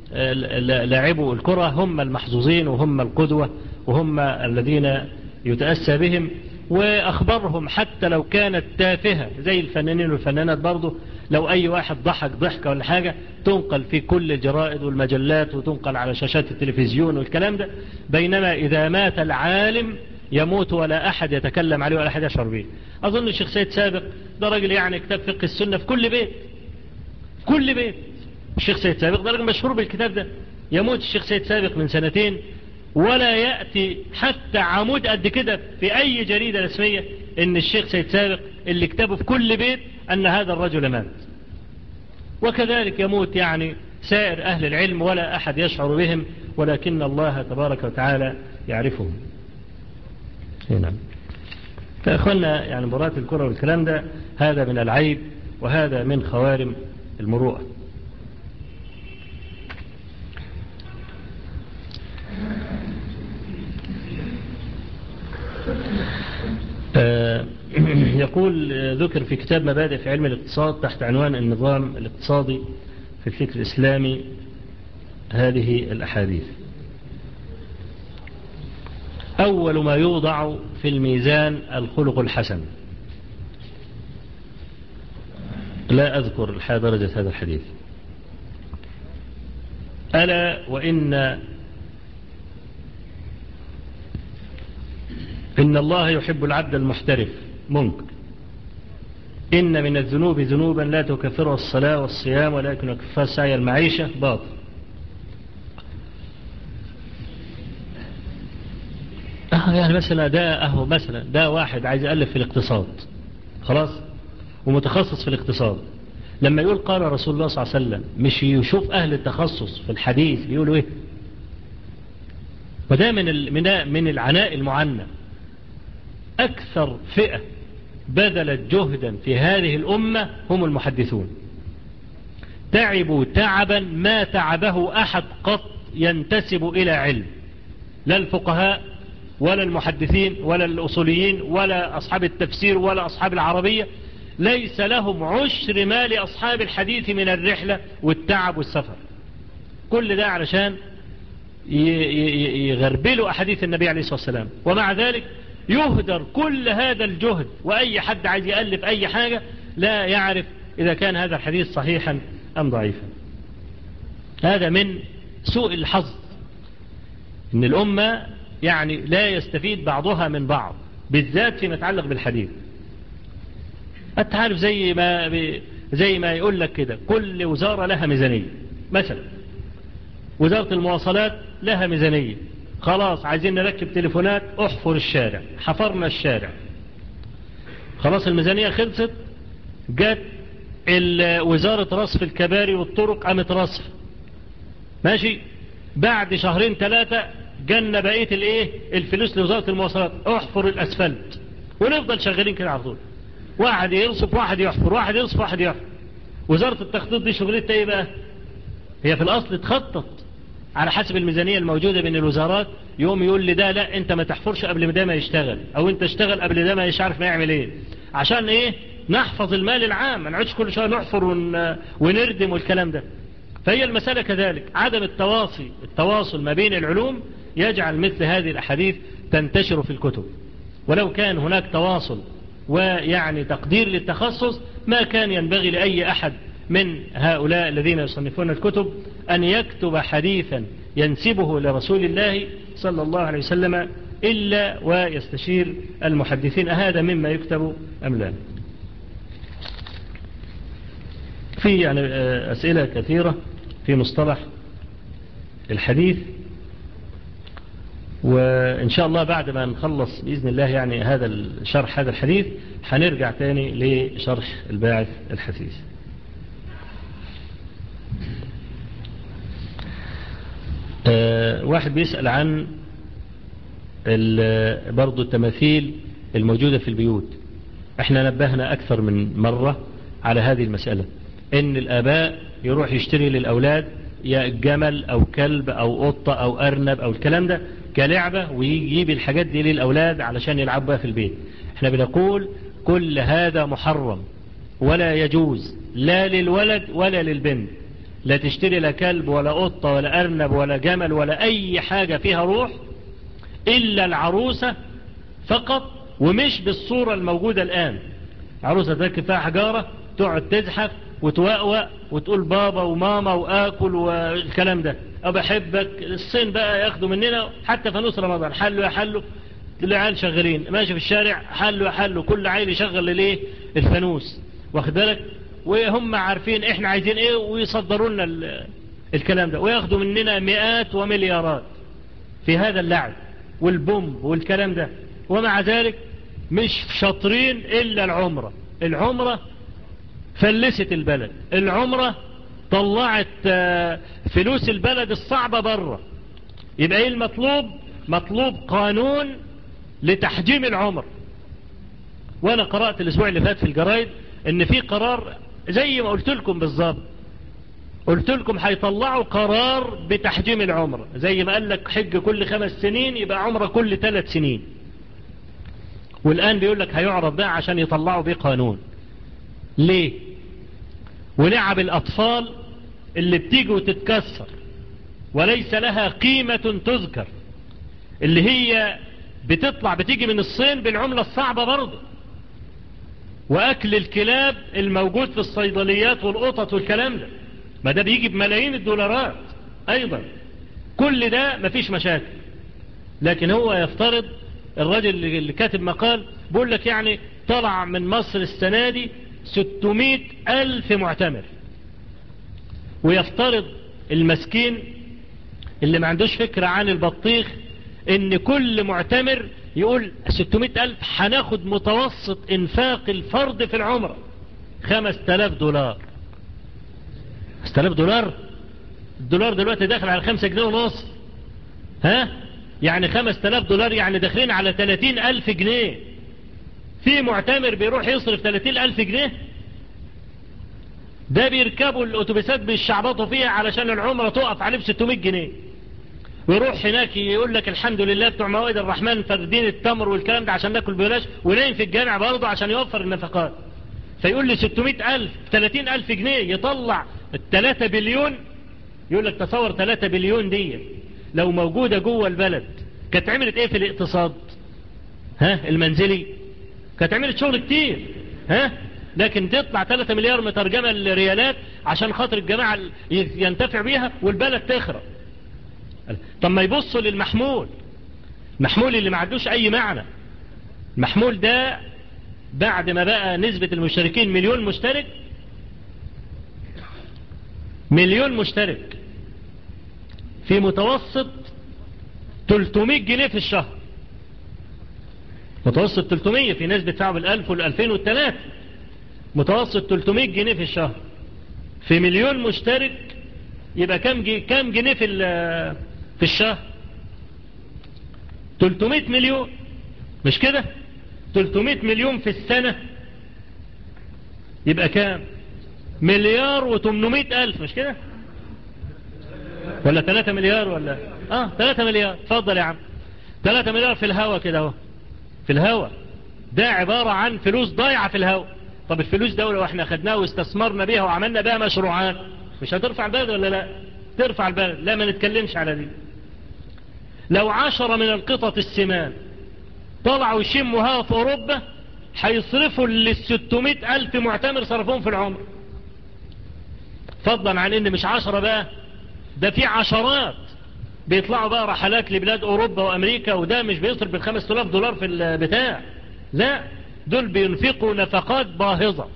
لاعبو الكرة هم المحظوظين وهم القدوة وهم الذين يتأسى بهم، وأخبارهم حتى لو كانت تافهة زي الفنانين والفنانات برضه، لو أي واحد ضحك ضحكة ولا حاجة تنقل في كل الجرائد والمجلات وتنقل على شاشات التلفزيون والكلام ده. بينما إذا مات العالم يموت ولا أحد يتكلم عليه ولا أحد يشعر به. أظن الشيخ سيد سابق ده راجل يعني كتاب فقه السنة في كل بيت، كل بيت. الشيخ سيد سابق ده راجل مشهور بالكتاب ده. يموت الشيخ سيد سابق من سنتين ولا يأتي حتى عمود قد كده في أي جريدة رسمية إن الشيخ سيد سابق اللي كتبه في كل بيت أن هذا الرجل مات. وكذلك يموت يعني سائر أهل العلم ولا أحد يشعر بهم، ولكن الله تبارك وتعالى يعرفهم. نعم. فأخوانا يعني مباراة الكرة والكلام ده هذا من العيب، وهذا من خوارم المروءة. يقول ذكر في كتاب مبادئ في علم الاقتصاد تحت عنوان النظام الاقتصادي في الفكر الإسلامي هذه الأحاديث. أول ما يوضع في الميزان الخلق الحسن. لا أذكر الحادة درجة هذا الحديث. ألا وإن إن الله يحب العبد المحترف منكر. إن من الذنوب ذنوبا لا تكفرها الصلاة والصيام ولكن يكفرها سعي المعيشة باطل. أه يعني مثلا ده أهو مثلا ده واحد عايز يألف في الاقتصاد خلاص ومتخصص في الاقتصاد، لما يقول قال رسول الله صلى الله عليه وسلم مش يشوف أهل التخصص في الحديث بيقولوا إيه؟ وده من من العناء المعنى. أكثر فئة بذلت جهدا في هذه الأمة هم المحدثون. تعبوا تعبا ما تعبه أحد قط ينتسب إلى علم، لا الفقهاء ولا المحدثين ولا الأصوليين ولا أصحاب التفسير ولا أصحاب العربية، ليس لهم عشر ما لأصحاب الحديث من الرحلة والتعب والسفر. كل ده علشان يغربلوا أحاديث النبي عليه الصلاة والسلام، ومع ذلك يهدر كل هذا الجهد، وأي حد عايز يألف أي حاجة لا يعرف إذا كان هذا الحديث صحيحا أم ضعيفا. هذا من سوء الحظ إن الأمة يعني لا يستفيد بعضها من بعض، بالذات فيما يتعلق بالحديث. أنت عارف زي ما زي ما يقول لك كده كل وزارة لها ميزانية. مثلا وزارة المواصلات لها ميزانية، خلاص عايزين نركب تليفونات، احفر الشارع، حفرنا الشارع، خلاص الميزانية خلصت، جت وزارة رصف الكباري والطرق قامت رصف، ماشي، بعد شهرين ثلاثة جنة بقية الايه الفلوس لوزارة المواصلات، احفر الاسفلت، ونفضل شغالين كده على طول، واحد يرصف واحد يحفر، واحد يرصف واحد يحفر. وزارة التخطيط دي شغلتها ايه بقى؟ هي في الاصل تخطط على حسب الميزانية الموجودة بين الوزارات، يوم يقول لي ده لا انت ما تحفرش قبل ما ده ما يشتغل، او انت اشتغل قبل ده ما مش عارف ما يعمل ايه، عشان ايه؟ نحفظ المال العام، ما نقعدش كل شويه نحفر ون... ونردم والكلام ده. فهي المسألة كذلك، عدم التواصي التواصل ما بين العلوم يجعل مثل هذه الأحاديث تنتشر في الكتب. ولو كان هناك تواصل ويعني تقدير للتخصص ما كان ينبغي لأي أحد من هؤلاء الذين يصنفون الكتب أن يكتب حديثا ينسبه لرسول الله صلى الله عليه وسلم إلا ويستشير المحدثين أهذا مما يكتب أم لا. في يعني أسئلة كثيرة في مصطلح الحديث، وإن شاء الله بعد ما نخلص بإذن الله يعني هذا الشرح هذا الحديث هنرجع تاني لشرح الباعث الحثيث. أه واحد بيسأل عن برضو التماثيل الموجودة في البيوت. احنا نبهنا أكثر من مرة على هذه المسألة، ان الآباء يروح يشتري للأولاد يا جمل أو كلب أو قطة أو أرنب أو الكلام ده كلعبة، ويجيب الحاجات دي للأولاد علشان يلعبها في البيت. احنا بنقول كل هذا محرم ولا يجوز لا للولد ولا للبنت، لا تشتري لا كلب ولا قطة ولا أرنب ولا جمل ولا أي حاجة فيها روح إلا العروسة فقط، ومش بالصورة الموجودة الآن. عروسة تركب فيها حجارة تقعد تزحف وتوقوق وتقول بابا وماما وآكل والكلام ده، أو بحبك. الصين بقى ياخدوا مننا حتى فانوس رمضان، حلوا يا حلوا، العيال شغالين ماشي في الشارع حلوا يا حلوا، كل عيل يشغل لليه الفانوس، واخد بالك، وهم عارفين احنا عايزين ايه ويصدروا لنا الكلام ده، وياخدوا مننا مئات ومليارات في هذا اللعب والبومب والكلام ده. ومع ذلك مش شاطرين إلا العمرة. العمرة فلست البلد، العمرة طلعت فلوس البلد الصعبة بره. يبقى ايه المطلوب؟ مطلوب قانون لتحجيم العمر. وانا قرأت الاسبوع اللي فات في الجرايد ان في قرار زي ما قلت لكم بالظبط، قلت لكم هيطلعوا قرار بتحجيم العمر، زي ما قال لك حج كل خمس سنين يبقى عمره كل ثلاث سنين. والآن بيقول لك هيعرض ده عشان يطلعوا بيه قانون. ليه؟ ولعب الأطفال اللي بتيجي وتتكسر وليس لها قيمة تذكر، اللي هي بتطلع بتيجي من الصين بالعملة الصعبة برضه، وأكل الكلاب الموجود في الصيدليات والقطط والكلام ده، ما ده بيجي بملايين الدولارات أيضا. كل ده مفيش مشاكل، لكن هو يفترض الراجل اللي كاتب مقال بيقول لك يعني طلع من مصر السنة دي ستمائة ألف معتمر، ويفترض المسكين اللي ما عندوش فكرة عن البطيخ ان كل معتمر يقول ستمائة ألف هناخد متوسط انفاق الفرد في العمرة خمس تلاف دولار. خمس تلاف دولار، الدولار دلوقتي داخل على خمسة جنيه ونص، ها يعني خمس تلاف دولار يعني داخلين على ثلاثين ألف جنيه. في معتمر بيروح يصرف ثلاثين ألف جنيه؟ ده بيركبوا الأتوبيسات بالشعبطوا فيها علشان العمرة تقف عليه ب ستمائة جنيه، ويروح هناك يقول لك الحمد لله بتوع موائد الرحمن فردين التمر والكلام ده عشان ناكل ببلاش، ونايم في الجامع برضه عشان يوفر النفقات. فيقول لي ستمائة ألف ثلاثين ألف جنيه يطلع الثلاثة بليون. يقول لك تصور ثلاثة بليون دي لو موجودة جوه البلد كانت عملت ايه في الاقتصاد ها المنزلي؟ كانت عملت شغل كتير، ها لكن تطلع ثلاثة مليار مترجمة للريالات عشان خاطر الجماعة ينتفع بيها والبلد تخرب. طب ما يبصوا للمحمول، المحمول اللي ما عندوش اي معنى. المحمول ده بعد ما بقى نسبة المشتركين مليون مشترك، مليون مشترك في متوسط ثلاثمائة جنيه في الشهر، متوسط ثلاثمائة، في ناس بتدفعوا بالألف والألفين والثلاث، متوسط ثلاثمائة جنيه في الشهر في مليون مشترك، يبقى كم جي كم جنيه في في الشهر؟ ثلاثمائة مليون، مش كده؟ ثلاثمائة مليون في السنة يبقى كام؟ مليار وثمانمائة ألف، مش كده؟ ولا ثلاثة مليار ولا اه ثلاثة مليار. اتفضل يا عم، ثلاثة مليار في الهوا كده اهو، في الهوا. ده عبارة عن فلوس ضايعة في الهوا. طب الفلوس ده لو احنا خدناها واستثمرنا بيها وعملنا بيها مشروعات، مش هترفع البلد ولا لا؟ ترفع البلد. لا، ما نتكلمش على دي. لو عشرة من القطط السمان طلعوا يشموا هوا في اوروبا، هيصرفوا للستمائة الف معتمر صرفوهم في العمر. فضلا عن ان مش عشرة بقى، ده في عشرات بيطلعوا بقى رحلات لبلاد اوروبا وامريكا، وده مش بيصرف بالخمس تلاف دولار في البتاع، لا، دول بينفقوا نفقات باهظة،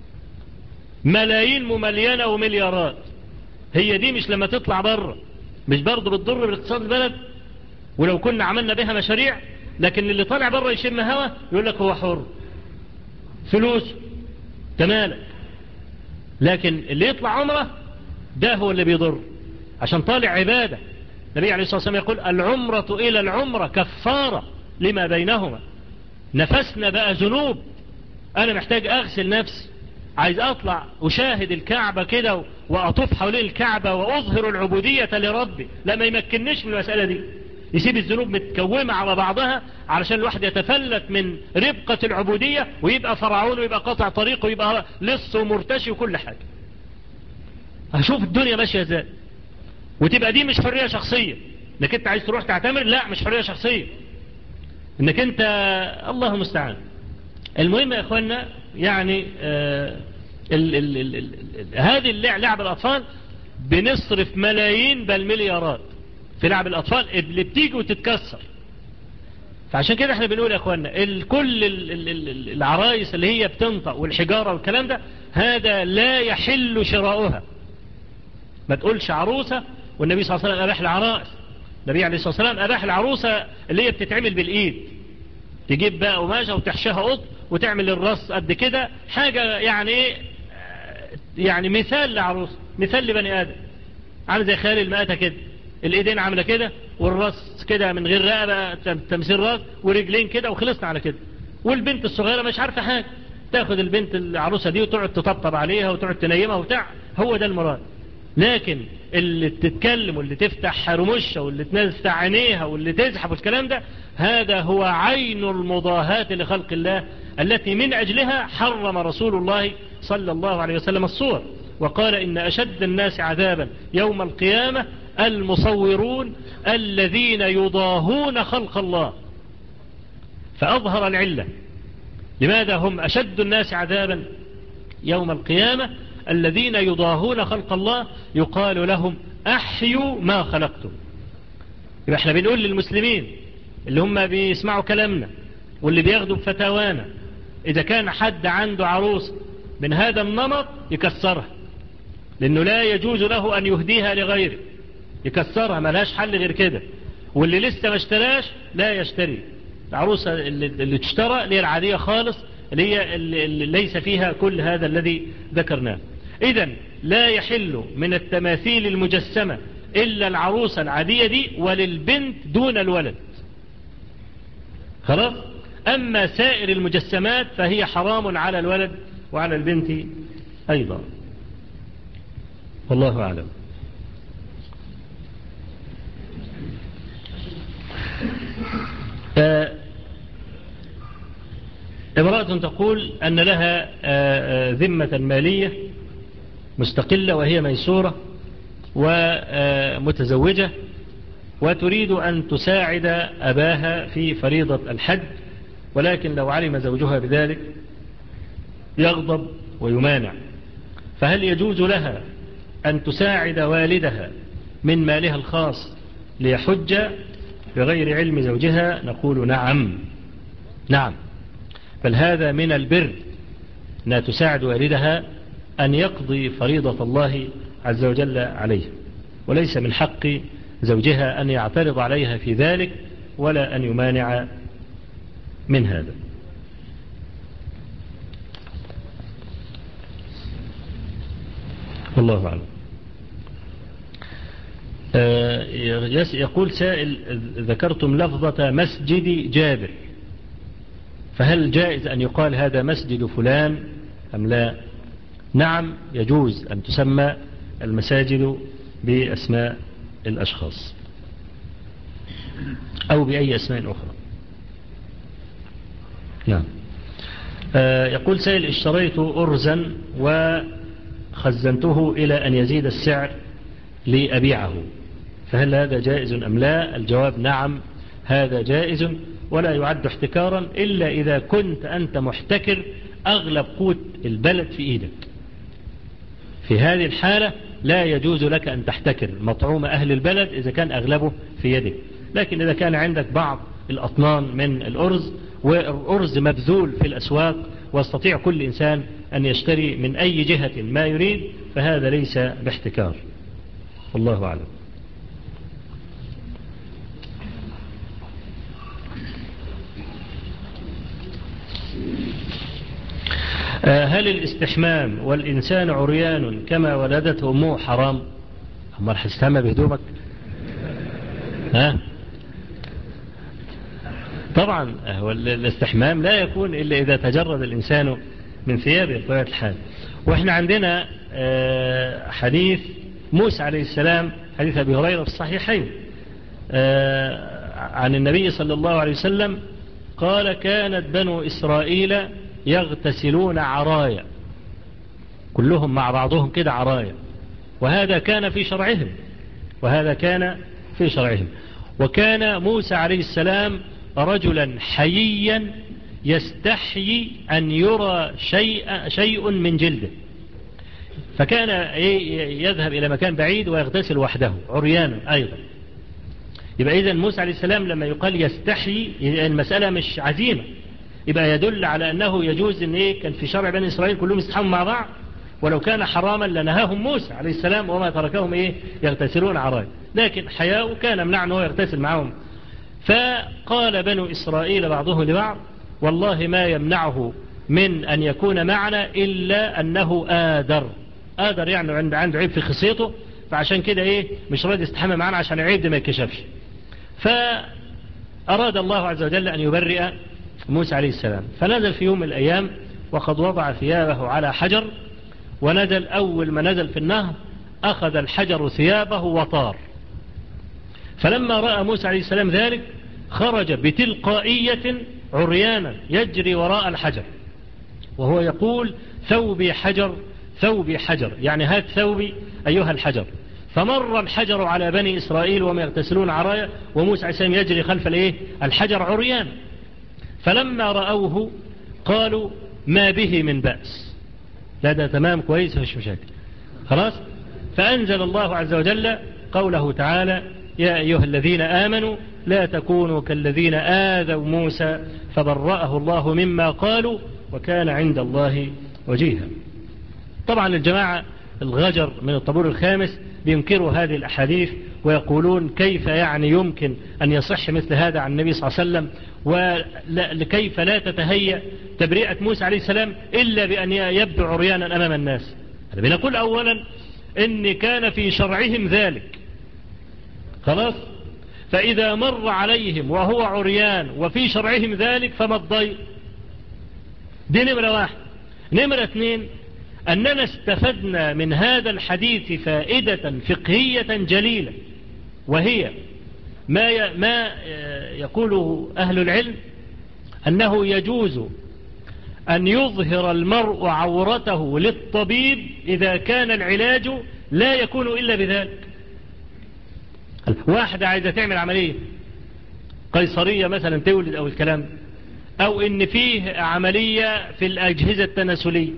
ملايين مملينة ومليارات. هي دي مش لما تطلع بره مش برضه بتضر بالاقتصاد البلد؟ ولو كنا عملنا بها مشاريع، لكن اللي طالع بره يشم هوا يقول لك هو حر، فلوس تمالك. لكن اللي يطلع عمره ده هو اللي بيضر، عشان طالع عبادة. النبي عليه الصلاة والسلام يقول العمرة إلى العمرة كفارة لما بينهما. نفسنا بقى ذنوب، أنا محتاج أغسل نفسي، عايز أطلع أشاهد الكعبة كده وأطوف حوالين الكعبة وأظهر العبودية لربي، لا، ما يمكننيش من المسألة دي. يسيب الذنوب متكومة على بعضها علشان الواحد يتفلت من ربقة العبودية ويبقى فرعون ويبقى قاطع طريق ويبقى لص ومرتشي وكل حاجة. هشوف الدنيا ماشية ازاي، وتبقى دي مش حرية شخصية. انك انت عايز تروح تعتمر، لا، مش حرية شخصية. انك انت الله المستعان. المهم يا اخوانا، يعني آه ال ال ال ال ال هذه اللعبة الاطفال بنصرف ملايين بل مليارات في لعب الاطفال اللي بتيجي وتتكسر. فعشان كده احنا بنقول يا اخوانا كل العرايس اللي هي بتنطق والحجارة والكلام ده، هذا لا يحل شراؤها. ما تقولش عروسة، والنبي صلى الله عليه وسلم أباح العرائس. النبي عليه الصلاة والسلام أباح العروسة اللي هي بتتعمل بالإيد، تجيب بقى قماشة وتحشيها قط وتعمل الرص قد كده، حاجة يعني ايه، يعني مثال لعروسة، مثال لبني آدم، عامل زي خيال المآتة كده، الإيدين عاملة كده والرص كده من غير رقبة، تمثيل راس، ورجلين كده، وخلصنا على كده. والبنت الصغيرة مش عارفة حاجة، تاخد البنت العروسة دي وتقعد تطبطب عليها وتقعد تنيمها وبتاع، هو ده المراد. لكن اللي تتكلم واللي تفتح رمشة واللي تنزع عينيها واللي تزحف والكلام ده، هذا هو عين المضاهاة لخلق الله التي من أجلها حرم رسول الله صلى الله عليه وسلم الصور، وقال إن أشد الناس عذابا يوم القيامة المصورون الذين يضاهون خلق الله. فأظهر العلة لماذا هم أشد الناس عذابا يوم القيامة، الذين يضاهون خلق الله، يقال لهم أحيوا ما خلقتم. يبقى احنا بنقول للمسلمين اللي هم بيسمعوا كلامنا واللي بياخدوا بفتاوانا، إذا كان حد عنده عروس من هذا النمط يكسرها، لأنه لا يجوز له أن يهديها لغيره، يكسرها، ملهاش حل غير كده. واللي لسه ما اشتراش لا يشتري. العروسة اللي, اللي تشترى اللي هي العادية خالص، اللي هي اللي, اللي ليس فيها كل هذا الذي ذكرناه. إذن لا يحل من التماثيل المجسمة إلا العروسة العادية دي، وللبنت دون الولد، خلاص. أما سائر المجسمات فهي حرام على الولد وعلى البنت أيضا، والله أعلم. امرأة تقول أن لها ذمة مالية مستقلة وهي ميسورة ومتزوجة، وتريد أن تساعد أباها في فريضة الحج، ولكن لو علم زوجها بذلك يغضب ويمانع. فهل يجوز لها أن تساعد والدها من مالها الخاص ليحج بغير علم زوجها؟ نقول نعم، نعم، بل هذا من البر أنها تساعد والدها أن يقضي فريضة الله عز وجل عليه، وليس من حق زوجها أن يعترض عليها في ذلك ولا أن يمانع من هذا. والله أعلم. يقول سائل: ذكرتم لفظة مسجد جابر، فهل جائز أن يقال هذا مسجد فلان أم لا؟ نعم، يجوز أن تسمى المساجد بأسماء الأشخاص أو بأي أسماء أخرى. نعم. آه يقول سائل: اشتريت أرزا وخزنته إلى أن يزيد السعر لأبيعه، فهل هذا جائز أم لا؟ الجواب: نعم، هذا جائز ولا يعد احتكارا إلا إذا كنت أنت محتكر أغلب قوت البلد في إيدك. في هذه الحالة لا يجوز لك أن تحتكر مطعوم أهل البلد إذا كان أغلبه في يدك، لكن إذا كان عندك بعض الأطنان من الأرز والأرز مبذول في الأسواق واستطيع كل إنسان أن يشتري من أي جهة ما يريد، فهذا ليس باحتكار. والله أعلم. هل الاستحمام والإنسان عريان كما ولدته أمه حرام؟ أما هتستحمى بهدومك؟ ها؟ طبعا الاستحمام لا يكون إلا إذا تجرد الإنسان من ثيابه بطبيعة الحال. وإحنا عندنا حديث موسى عليه السلام، حديث أبي هريرة في الصحيحين عن النبي صلى الله عليه وسلم قال: كانت بنو إسرائيل يغتسلون عرايا، كلهم مع بعضهم كده عرايا، وهذا كان في شرعهم وهذا كان في شرعهم وكان موسى عليه السلام رجلا حييا يستحيي أن يرى شيء, شيء من جلده، فكان يذهب إلى مكان بعيد ويغتسل وحده عريانا أيضا. يبقى إذن موسى عليه السلام لما يقال يستحيي المسألة مش عزيمة، يبقى يدل على أنه يجوز أن إيه كان في شرع بني إسرائيل كلهم يستحموا مع بعض، ولو كان حراما لنهاهم موسى عليه السلام وما تركهم إيه يغتسلون عرايا، لكن حياء كان منع أنه يغتسل معهم. فقال بنو إسرائيل بعضهم لبعض: والله ما يمنعه من أن يكون معنا إلا أنه آدر. آدر يعني عنده عنده عيب في خصيته، فعشان كده إيه مش راضي يستحمى معنا عشان العيب ده ما يكشفش. فأراد الله عز وجل أن يبرئ موسى عليه السلام، فنزل في يوم من الأيام وقد وضع ثيابه على حجر، ونزل أول ما نزل في النهر أخذ الحجر ثيابه وطار. فلما رأى موسى عليه السلام ذلك خرج بتلقائية عريانا يجري وراء الحجر وهو يقول: ثوبي حجر ثوبي حجر، يعني هات ثوبي أيها الحجر. فمر الحجر على بني إسرائيل وهم يغتسلون عرايا، وموسى عليه السلام يجري خلف الايه الحجر عريان. فلما رأوه قالوا: ما به من بأس، لا ده تمام كويس مفيش مشاكل خلاص. فأنزل الله عز وجل قوله تعالى: يا أيها الذين آمنوا لا تكونوا كالذين آذوا موسى فبرأه الله مما قالوا وكان عند الله وجيها. طبعا الجماعة الغجر من الطابور الخامس بينكروا هذه الأحاديث ويقولون: كيف يعني يمكن أن يصح مثل هذا عن النبي صلى الله عليه وسلم، وكيف لا تتهيأ تبرئة موسى عليه السلام إلا بأن يبدو عريانا أمام الناس. بنقول أولا إن كان في شرعهم ذلك خلاص، فإذا مر عليهم وهو عريان وفي شرعهم ذلك فما الضير؟ دي نمرة واحد. نمرة اثنين، أننا استفدنا من هذا الحديث فائدة فقهية جليلة، وهي ما ما يقوله أهل العلم أنه يجوز أن يظهر المرء عورته للطبيب إذا كان العلاج لا يكون إلا بذلك. واحدة عايزة تعمل عملية قيصرية مثلا تولد أو الكلام، أو إن فيه عملية في الأجهزة التناسلية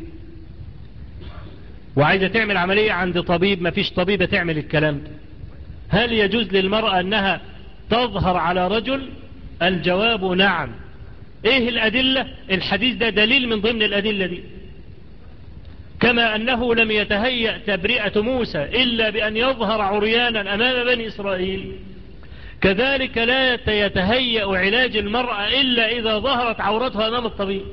وعايزة تعمل عملية عند طبيب، ما فيش طبيبة تعمل الكلام، هل يجوز للمرأة أنها تظهر على رجل؟ الجواب نعم. إيه الأدلة؟ الحديث ده دليل من ضمن الأدلة دي. كما أنه لم يتهيأ تبرئة موسى إلا بأن يظهر عريانا أمام بني إسرائيل، كذلك لا يتهيأ علاج المرأة إلا إذا ظهرت عورتها أمام الطبيب.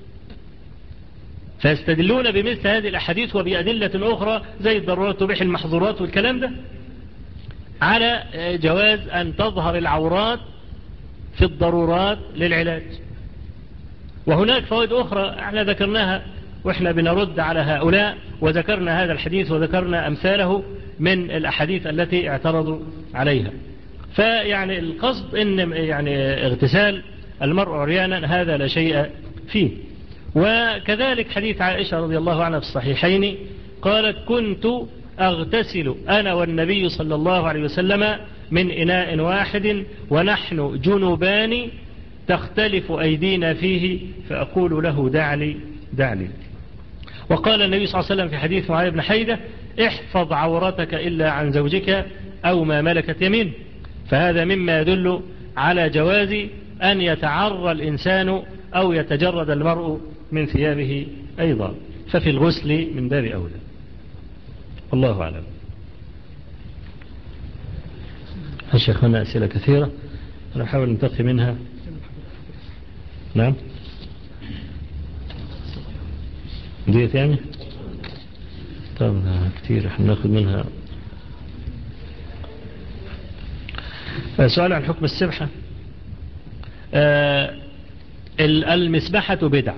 فيستدلون بمثل هذه الأحاديث وبأدلة أخرى زي الضرورات تبيح المحظورات والكلام ده على جواز أن تظهر العورات في الضرورات للعلاج. وهناك فوائد أخرى احنا ذكرناها وإحنا بنرد على هؤلاء، وذكرنا هذا الحديث وذكرنا أمثاله من الأحاديث التي اعترضوا عليها. فيعني القصد إن يعني اغتسال المرء عريانا هذا لا شيء فيه. وكذلك حديث عائشة رضي الله عنها في الصحيحين قالت كنت أغتسل أنا والنبي صلى الله عليه وسلم من إناء واحد ونحن جنبان تختلف أيدينا فيه فأقول له دعني دعني. وقال النبي صلى الله عليه وسلم في حديث معاذ بن حيدة احفظ عورتك إلا عن زوجك أو ما ملكت يمين. فهذا مما يدل على جواز أن يتعرى الإنسان أو يتجرد المرء من ثيابه أيضا، ففي الغسل من باب أولى. الله أعلم. الشيخ هنا أسئلة كثيرة أنا أحاول ننتقي منها. نعم ديت يعني طبعا كثير احنا ناخذ منها. سؤال عن حكم السبحة. آه المسبحة بدعة،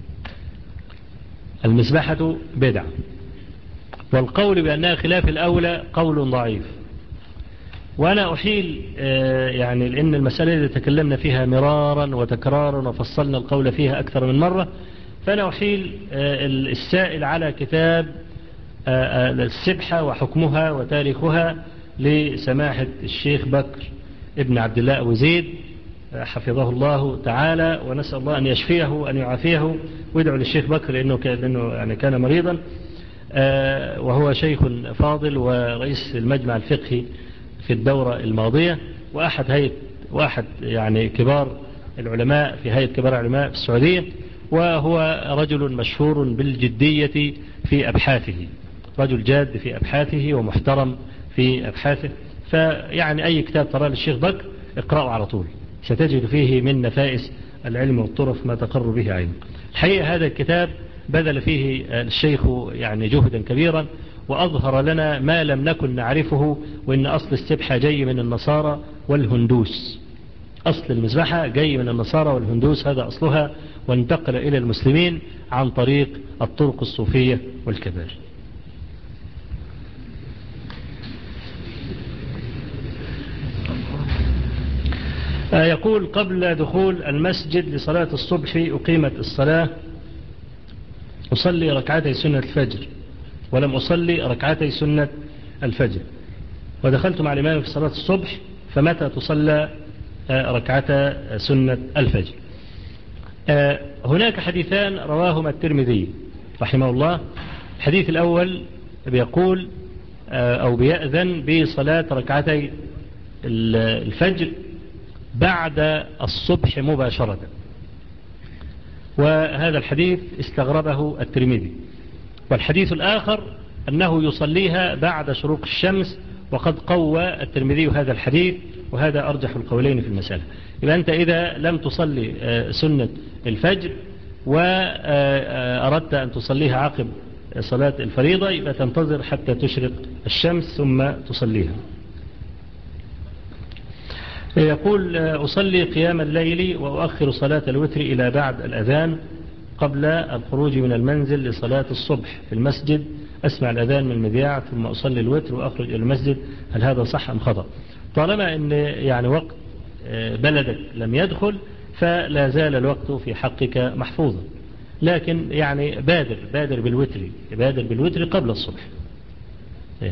المسبحة بدعة، والقول بأنها خلاف الأولى قول ضعيف. وأنا أحيل آه يعني لأن المسألة اللي تكلمنا فيها مرارا وتكرارا وفصلنا القول فيها أكثر من مرة، فأنا أحيل آه السائل على كتاب آه السبحة وحكمها وتاريخها لسماحة الشيخ بكر ابن عبد الله أبو زيد حفظه الله تعالى، ونسأل الله أن يشفيه وأن يعافيه، ويدعو للشيخ بكر لأنه كان, يعني كان مريضا وهو شيخ فاضل ورئيس المجمع الفقهي في الدورة الماضية، وأحد هيئة وأحد يعني كبار العلماء في هيئة كبار العلماء في السعودية، وهو رجل مشهور بالجدية في أبحاثه، رجل جاد في أبحاثه ومحترم في أبحاثه. فيعني أي كتاب ترى للشيخ بكر اقرأه على طول، ستجد فيه من نفائس العلم والطرف ما تقر به عينك. الحقيقة هذا الكتاب بذل فيه الشيخ يعني جهدا كبيرا، وأظهر لنا ما لم نكن نعرفه، وإن أصل السبحة جاي من النصارى والهندوس. أصل المسبحة جاي من النصارى والهندوس، هذا أصلها، وانتقل إلى المسلمين عن طريق الطرق الصوفية والكبائر. يقول قبل دخول المسجد لصلاة الصبح أقيمت الصلاة، أصلي ركعتي سنة الفجر ولم أصلي ركعتي سنة الفجر، ودخلت مع الإمام في صلاة الصبح، فمتى تصلى ركعتا سنة الفجر؟ هناك حديثان رواهما الترمذي رحمه الله. الحديث الأول بيقول أو بيأذن بصلاة ركعتي الفجر بعد الصبح مباشرة، وهذا الحديث استغربه الترمذي. والحديث الآخر أنه يصليها بعد شروق الشمس، وقد قوى الترمذي هذا الحديث، وهذا أرجح القولين في المسألة. يبقى أنت إذا لم تصلي سنة الفجر وأردت أن تصليها عقب صلاة الفريضة، يبقى تنتظر حتى تشرق الشمس ثم تصليها. يقول أصلي قيام الليل وأؤخر صلاة الوتر إلى بعد الأذان قبل الخروج من المنزل لصلاة الصبح في المسجد، أسمع الأذان من المذياع ثم أصلي الوتر وأخرج إلى المسجد، هل هذا صح أم خطأ؟ طالما أن يعني وقت بلدك لم يدخل فلا زال الوقت في حقك محفوظا، لكن يعني بادر بادر بالوتر بادر بالوتر قبل الصبح. هنا.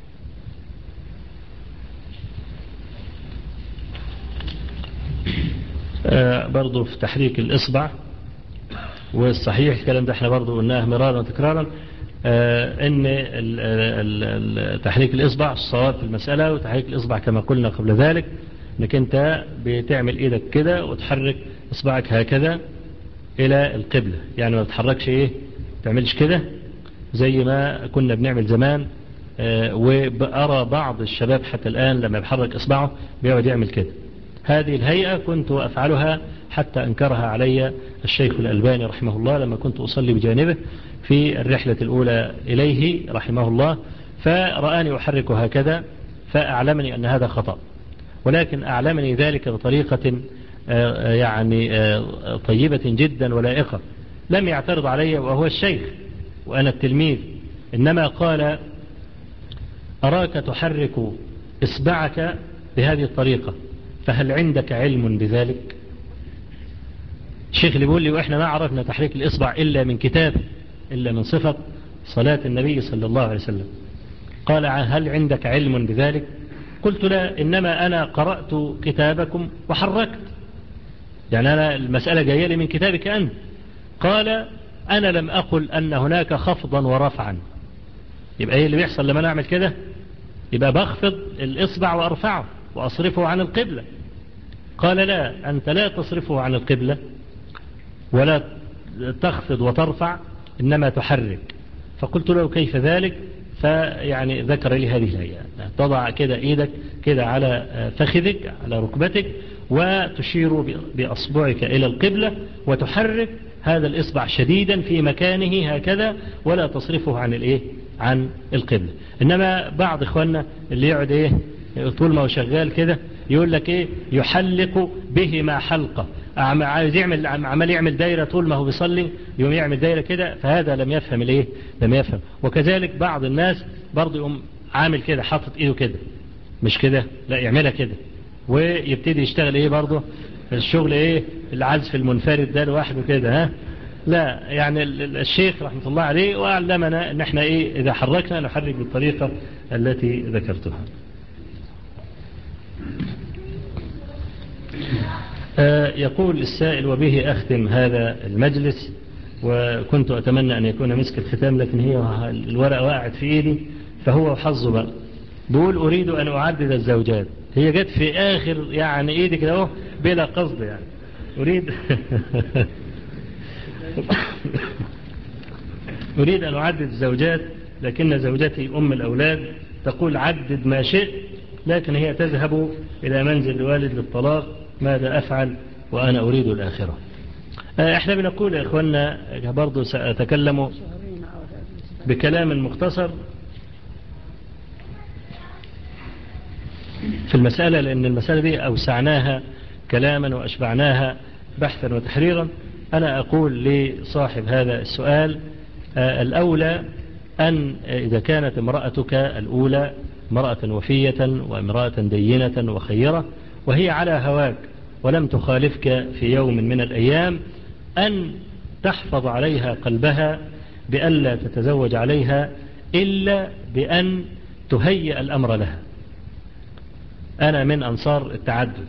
آه برضو في تحريك الإصبع، والصحيح الكلام ده احنا برضو قلناه مرارا وتكرارا، آه ان ال ال تحريك الإصبع الصواب في المسألة، وتحريك الإصبع كما قلنا قبل ذلك انك انت بتعمل ايدك كده وتحرك إصبعك هكذا الى القبلة، يعني ما تتحركش ايه تعملش كده زي ما كنا بنعمل زمان. آه وأرى بعض الشباب حتى الآن لما يحرك إصبعه بيقعد يعمل كده. هذه الهيئة كنت أفعلها حتى أنكرها علي الشيخ الألباني رحمه الله لما كنت أصلي بجانبه في الرحلة الأولى إليه رحمه الله، فرآني أحرك هكذا فأعلمني أن هذا خطأ، ولكن أعلمني ذلك بطريقة يعني طيبة جدا ولائقة. لم يعترض علي وهو الشيخ وأنا التلميذ، إنما قال أراك تحرك إصبعك بهذه الطريقة، فهل عندك علم بذلك؟ الشيخ اللي بيقول لي وإحنا ما عرفنا تحريك الإصبع إلا من كتاب، إلا من صفة صلاة النبي صلى الله عليه وسلم. قال هل عندك علم بذلك؟ قلت لا، إنما أنا قرأت كتابكم وحركت، يعني أنا المسألة جاية لي من كتابك أنت. قال أنا لم أقل أن هناك خفضا ورفعا. يبقى إيه اللي بيحصل لما نعمل كده؟ يبقى بخفض الإصبع وأرفعه وأصرفه عن القبلة. قال لا، أنت لا تصرفه عن القبلة ولا تخفض وترفع، إنما تحرك. فقلت له كيف ذلك؟ فيعني ذكر لي هذه الآية، تضع كده إيدك كده على فخذك على ركبتك وتشير بأصبعك إلى القبلة وتحرك هذا الإصبع شديدا في مكانه هكذا ولا تصرفه عن الإيه؟ عن القبلة. إنما بعض إخواننا اللي يقعد إيه طول ما هو شغال كده يقول لك إيه يحلق به ما حلقة، عايز يعمل عمال يعمل دايرة طول ما هو بيصلي يوم يعمل دايرة كده، فهذا لم يفهم الإيه؟ لم يفهم. وكذلك بعض الناس برضه يقوم عامل كده حاطط إيده كده، مش كده، لا يعملها كده ويبتدي يشتغل إيه برضه الشغل إيه العزف المنفرد ده لوحده كده. ها لا، يعني الشيخ رحمة الله عليه وعلمنا ان احنا ايه اذا حركنا نحرك بالطريقة التي ذكرتها. آه يقول السائل وبه اختم هذا المجلس، وكنت اتمنى ان يكون مسك الختام لكن هي الورقة وقعت في ايدي فهو حظه بقى. بقول اريد ان اعدد الزوجات، هي جت في اخر يعني ايدي كده اهو بلا قصد، يعني اريد أريد أن أعدد الزوجات، لكن زوجتي أم الأولاد تقول عدد ما شئت، لكن هي تذهب إلى منزل الوالد للطلاق، ماذا أفعل وأنا أريد الآخرة؟ احنا بنقول يا إخوانا برضو سأتكلم بكلام مختصر في المسألة، لأن المسألة دي أوسعناها كلاما وأشبعناها بحثا وتحريرا. أنا أقول لصاحب هذا السؤال الأولى أن إذا كانت امرأتك الأولى امرأة وفية وامرأة دينة وخيرة وهي على هواك ولم تخالفك في يوم من الأيام، أن تحفظ عليها قلبها بألا تتزوج عليها إلا بأن تهيئ الأمر لها. أنا من أنصار التعدد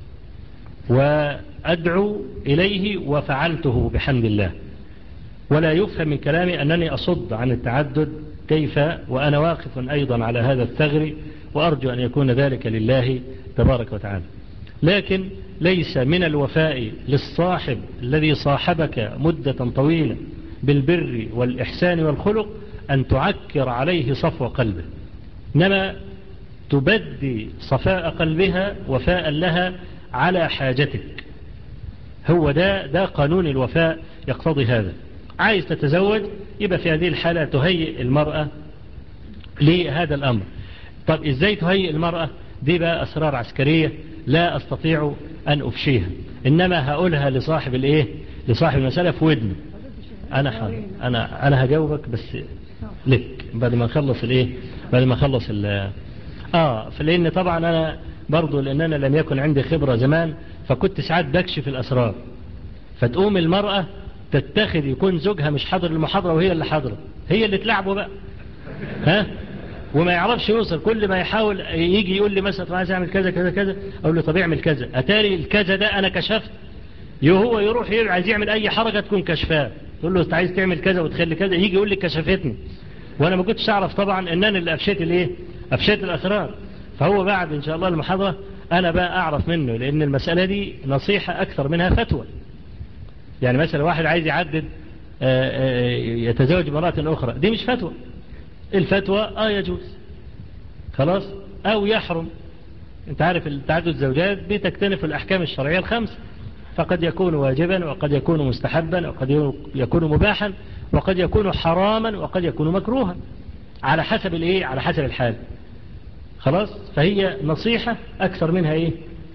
وأدعو إليه وفعلته بحمد الله، ولا يفهم من كلامي أنني أصد عن التعدد كيف وأنا واقف أيضا على هذا الثغر، وأرجو أن يكون ذلك لله تبارك وتعالى. لكن ليس من الوفاء للصاحب الذي صاحبك مدة طويلة بالبر والإحسان والخلق أن تعكر عليه صفو قلبه، إنما تبدي صفاء قلبها وفاء لها على حاجتك. هو ده ده قانون الوفاء يقتضي هذا. عايز تتزوج يبقى في هذه الحالة تهيئ المرأة لهذا الأمر. طب إزاي تهيئ المرأة؟ دي بقى أسرار عسكرية لا أستطيع أن أفشيها، إنما هقولها لصاحب الإيه لصاحب المسألة في ودنه. أنا حاضر، أنا أنا هجاوبك بس لك بعد ما نخلص الإيه بعد ما نخلص ال آه فلأن طبعا أنا برضو لأن أنا لم يكن عندي خبرة زمان، فكنت ساعات بكشف الأسرار، فتقوم المرأة تتخذ يكون زوجها مش حاضر المحاضرة وهي اللي حاضرة، هي اللي تلعبه بقى، ها وما يعرفش يوصل. كل ما يحاول يجي يقول لي مثلا عايز اعمل كذا كذا كذا، اقول له طب اعمل كذا، اتاري الكذا ده انا كشفت. هو يروح عايز يعمل اي حركة تكون كشفاه، تقول له انت عايز تعمل كذا وتخلي كذا، يجي يقول لي كشفتني، وانا ما كنتش اعرف طبعا ان انا اللي افشيت الايه افشيت الاسرار. فهو بعد ان شاء الله المحاضرة انا بقى اعرف منه، لان المسألة دي نصيحة اكثر منها فتوى. يعني مثلا واحد عايز يعدد يتزوج مرات اخرى، دي مش فتوى. الفتوى اه يجوز خلاص او يحرم. انت عارف التعدد الزوجات بتكتنف الاحكام الشرعية الخمس، فقد يكون واجبا وقد يكون مستحبا وقد يكون مباحا وقد يكون حراما وقد يكون مكروها على حسب الايه على حسب الحال. خلاص، فهي نصيحة اكثر منها ايه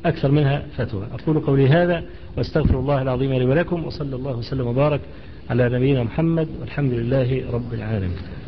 أكثر منها فتوى. أقول قولي هذا واستغفر الله العظيم لي ولكم، وصلى الله وسلم وبارك على نبينا محمد، والحمد لله رب العالمين.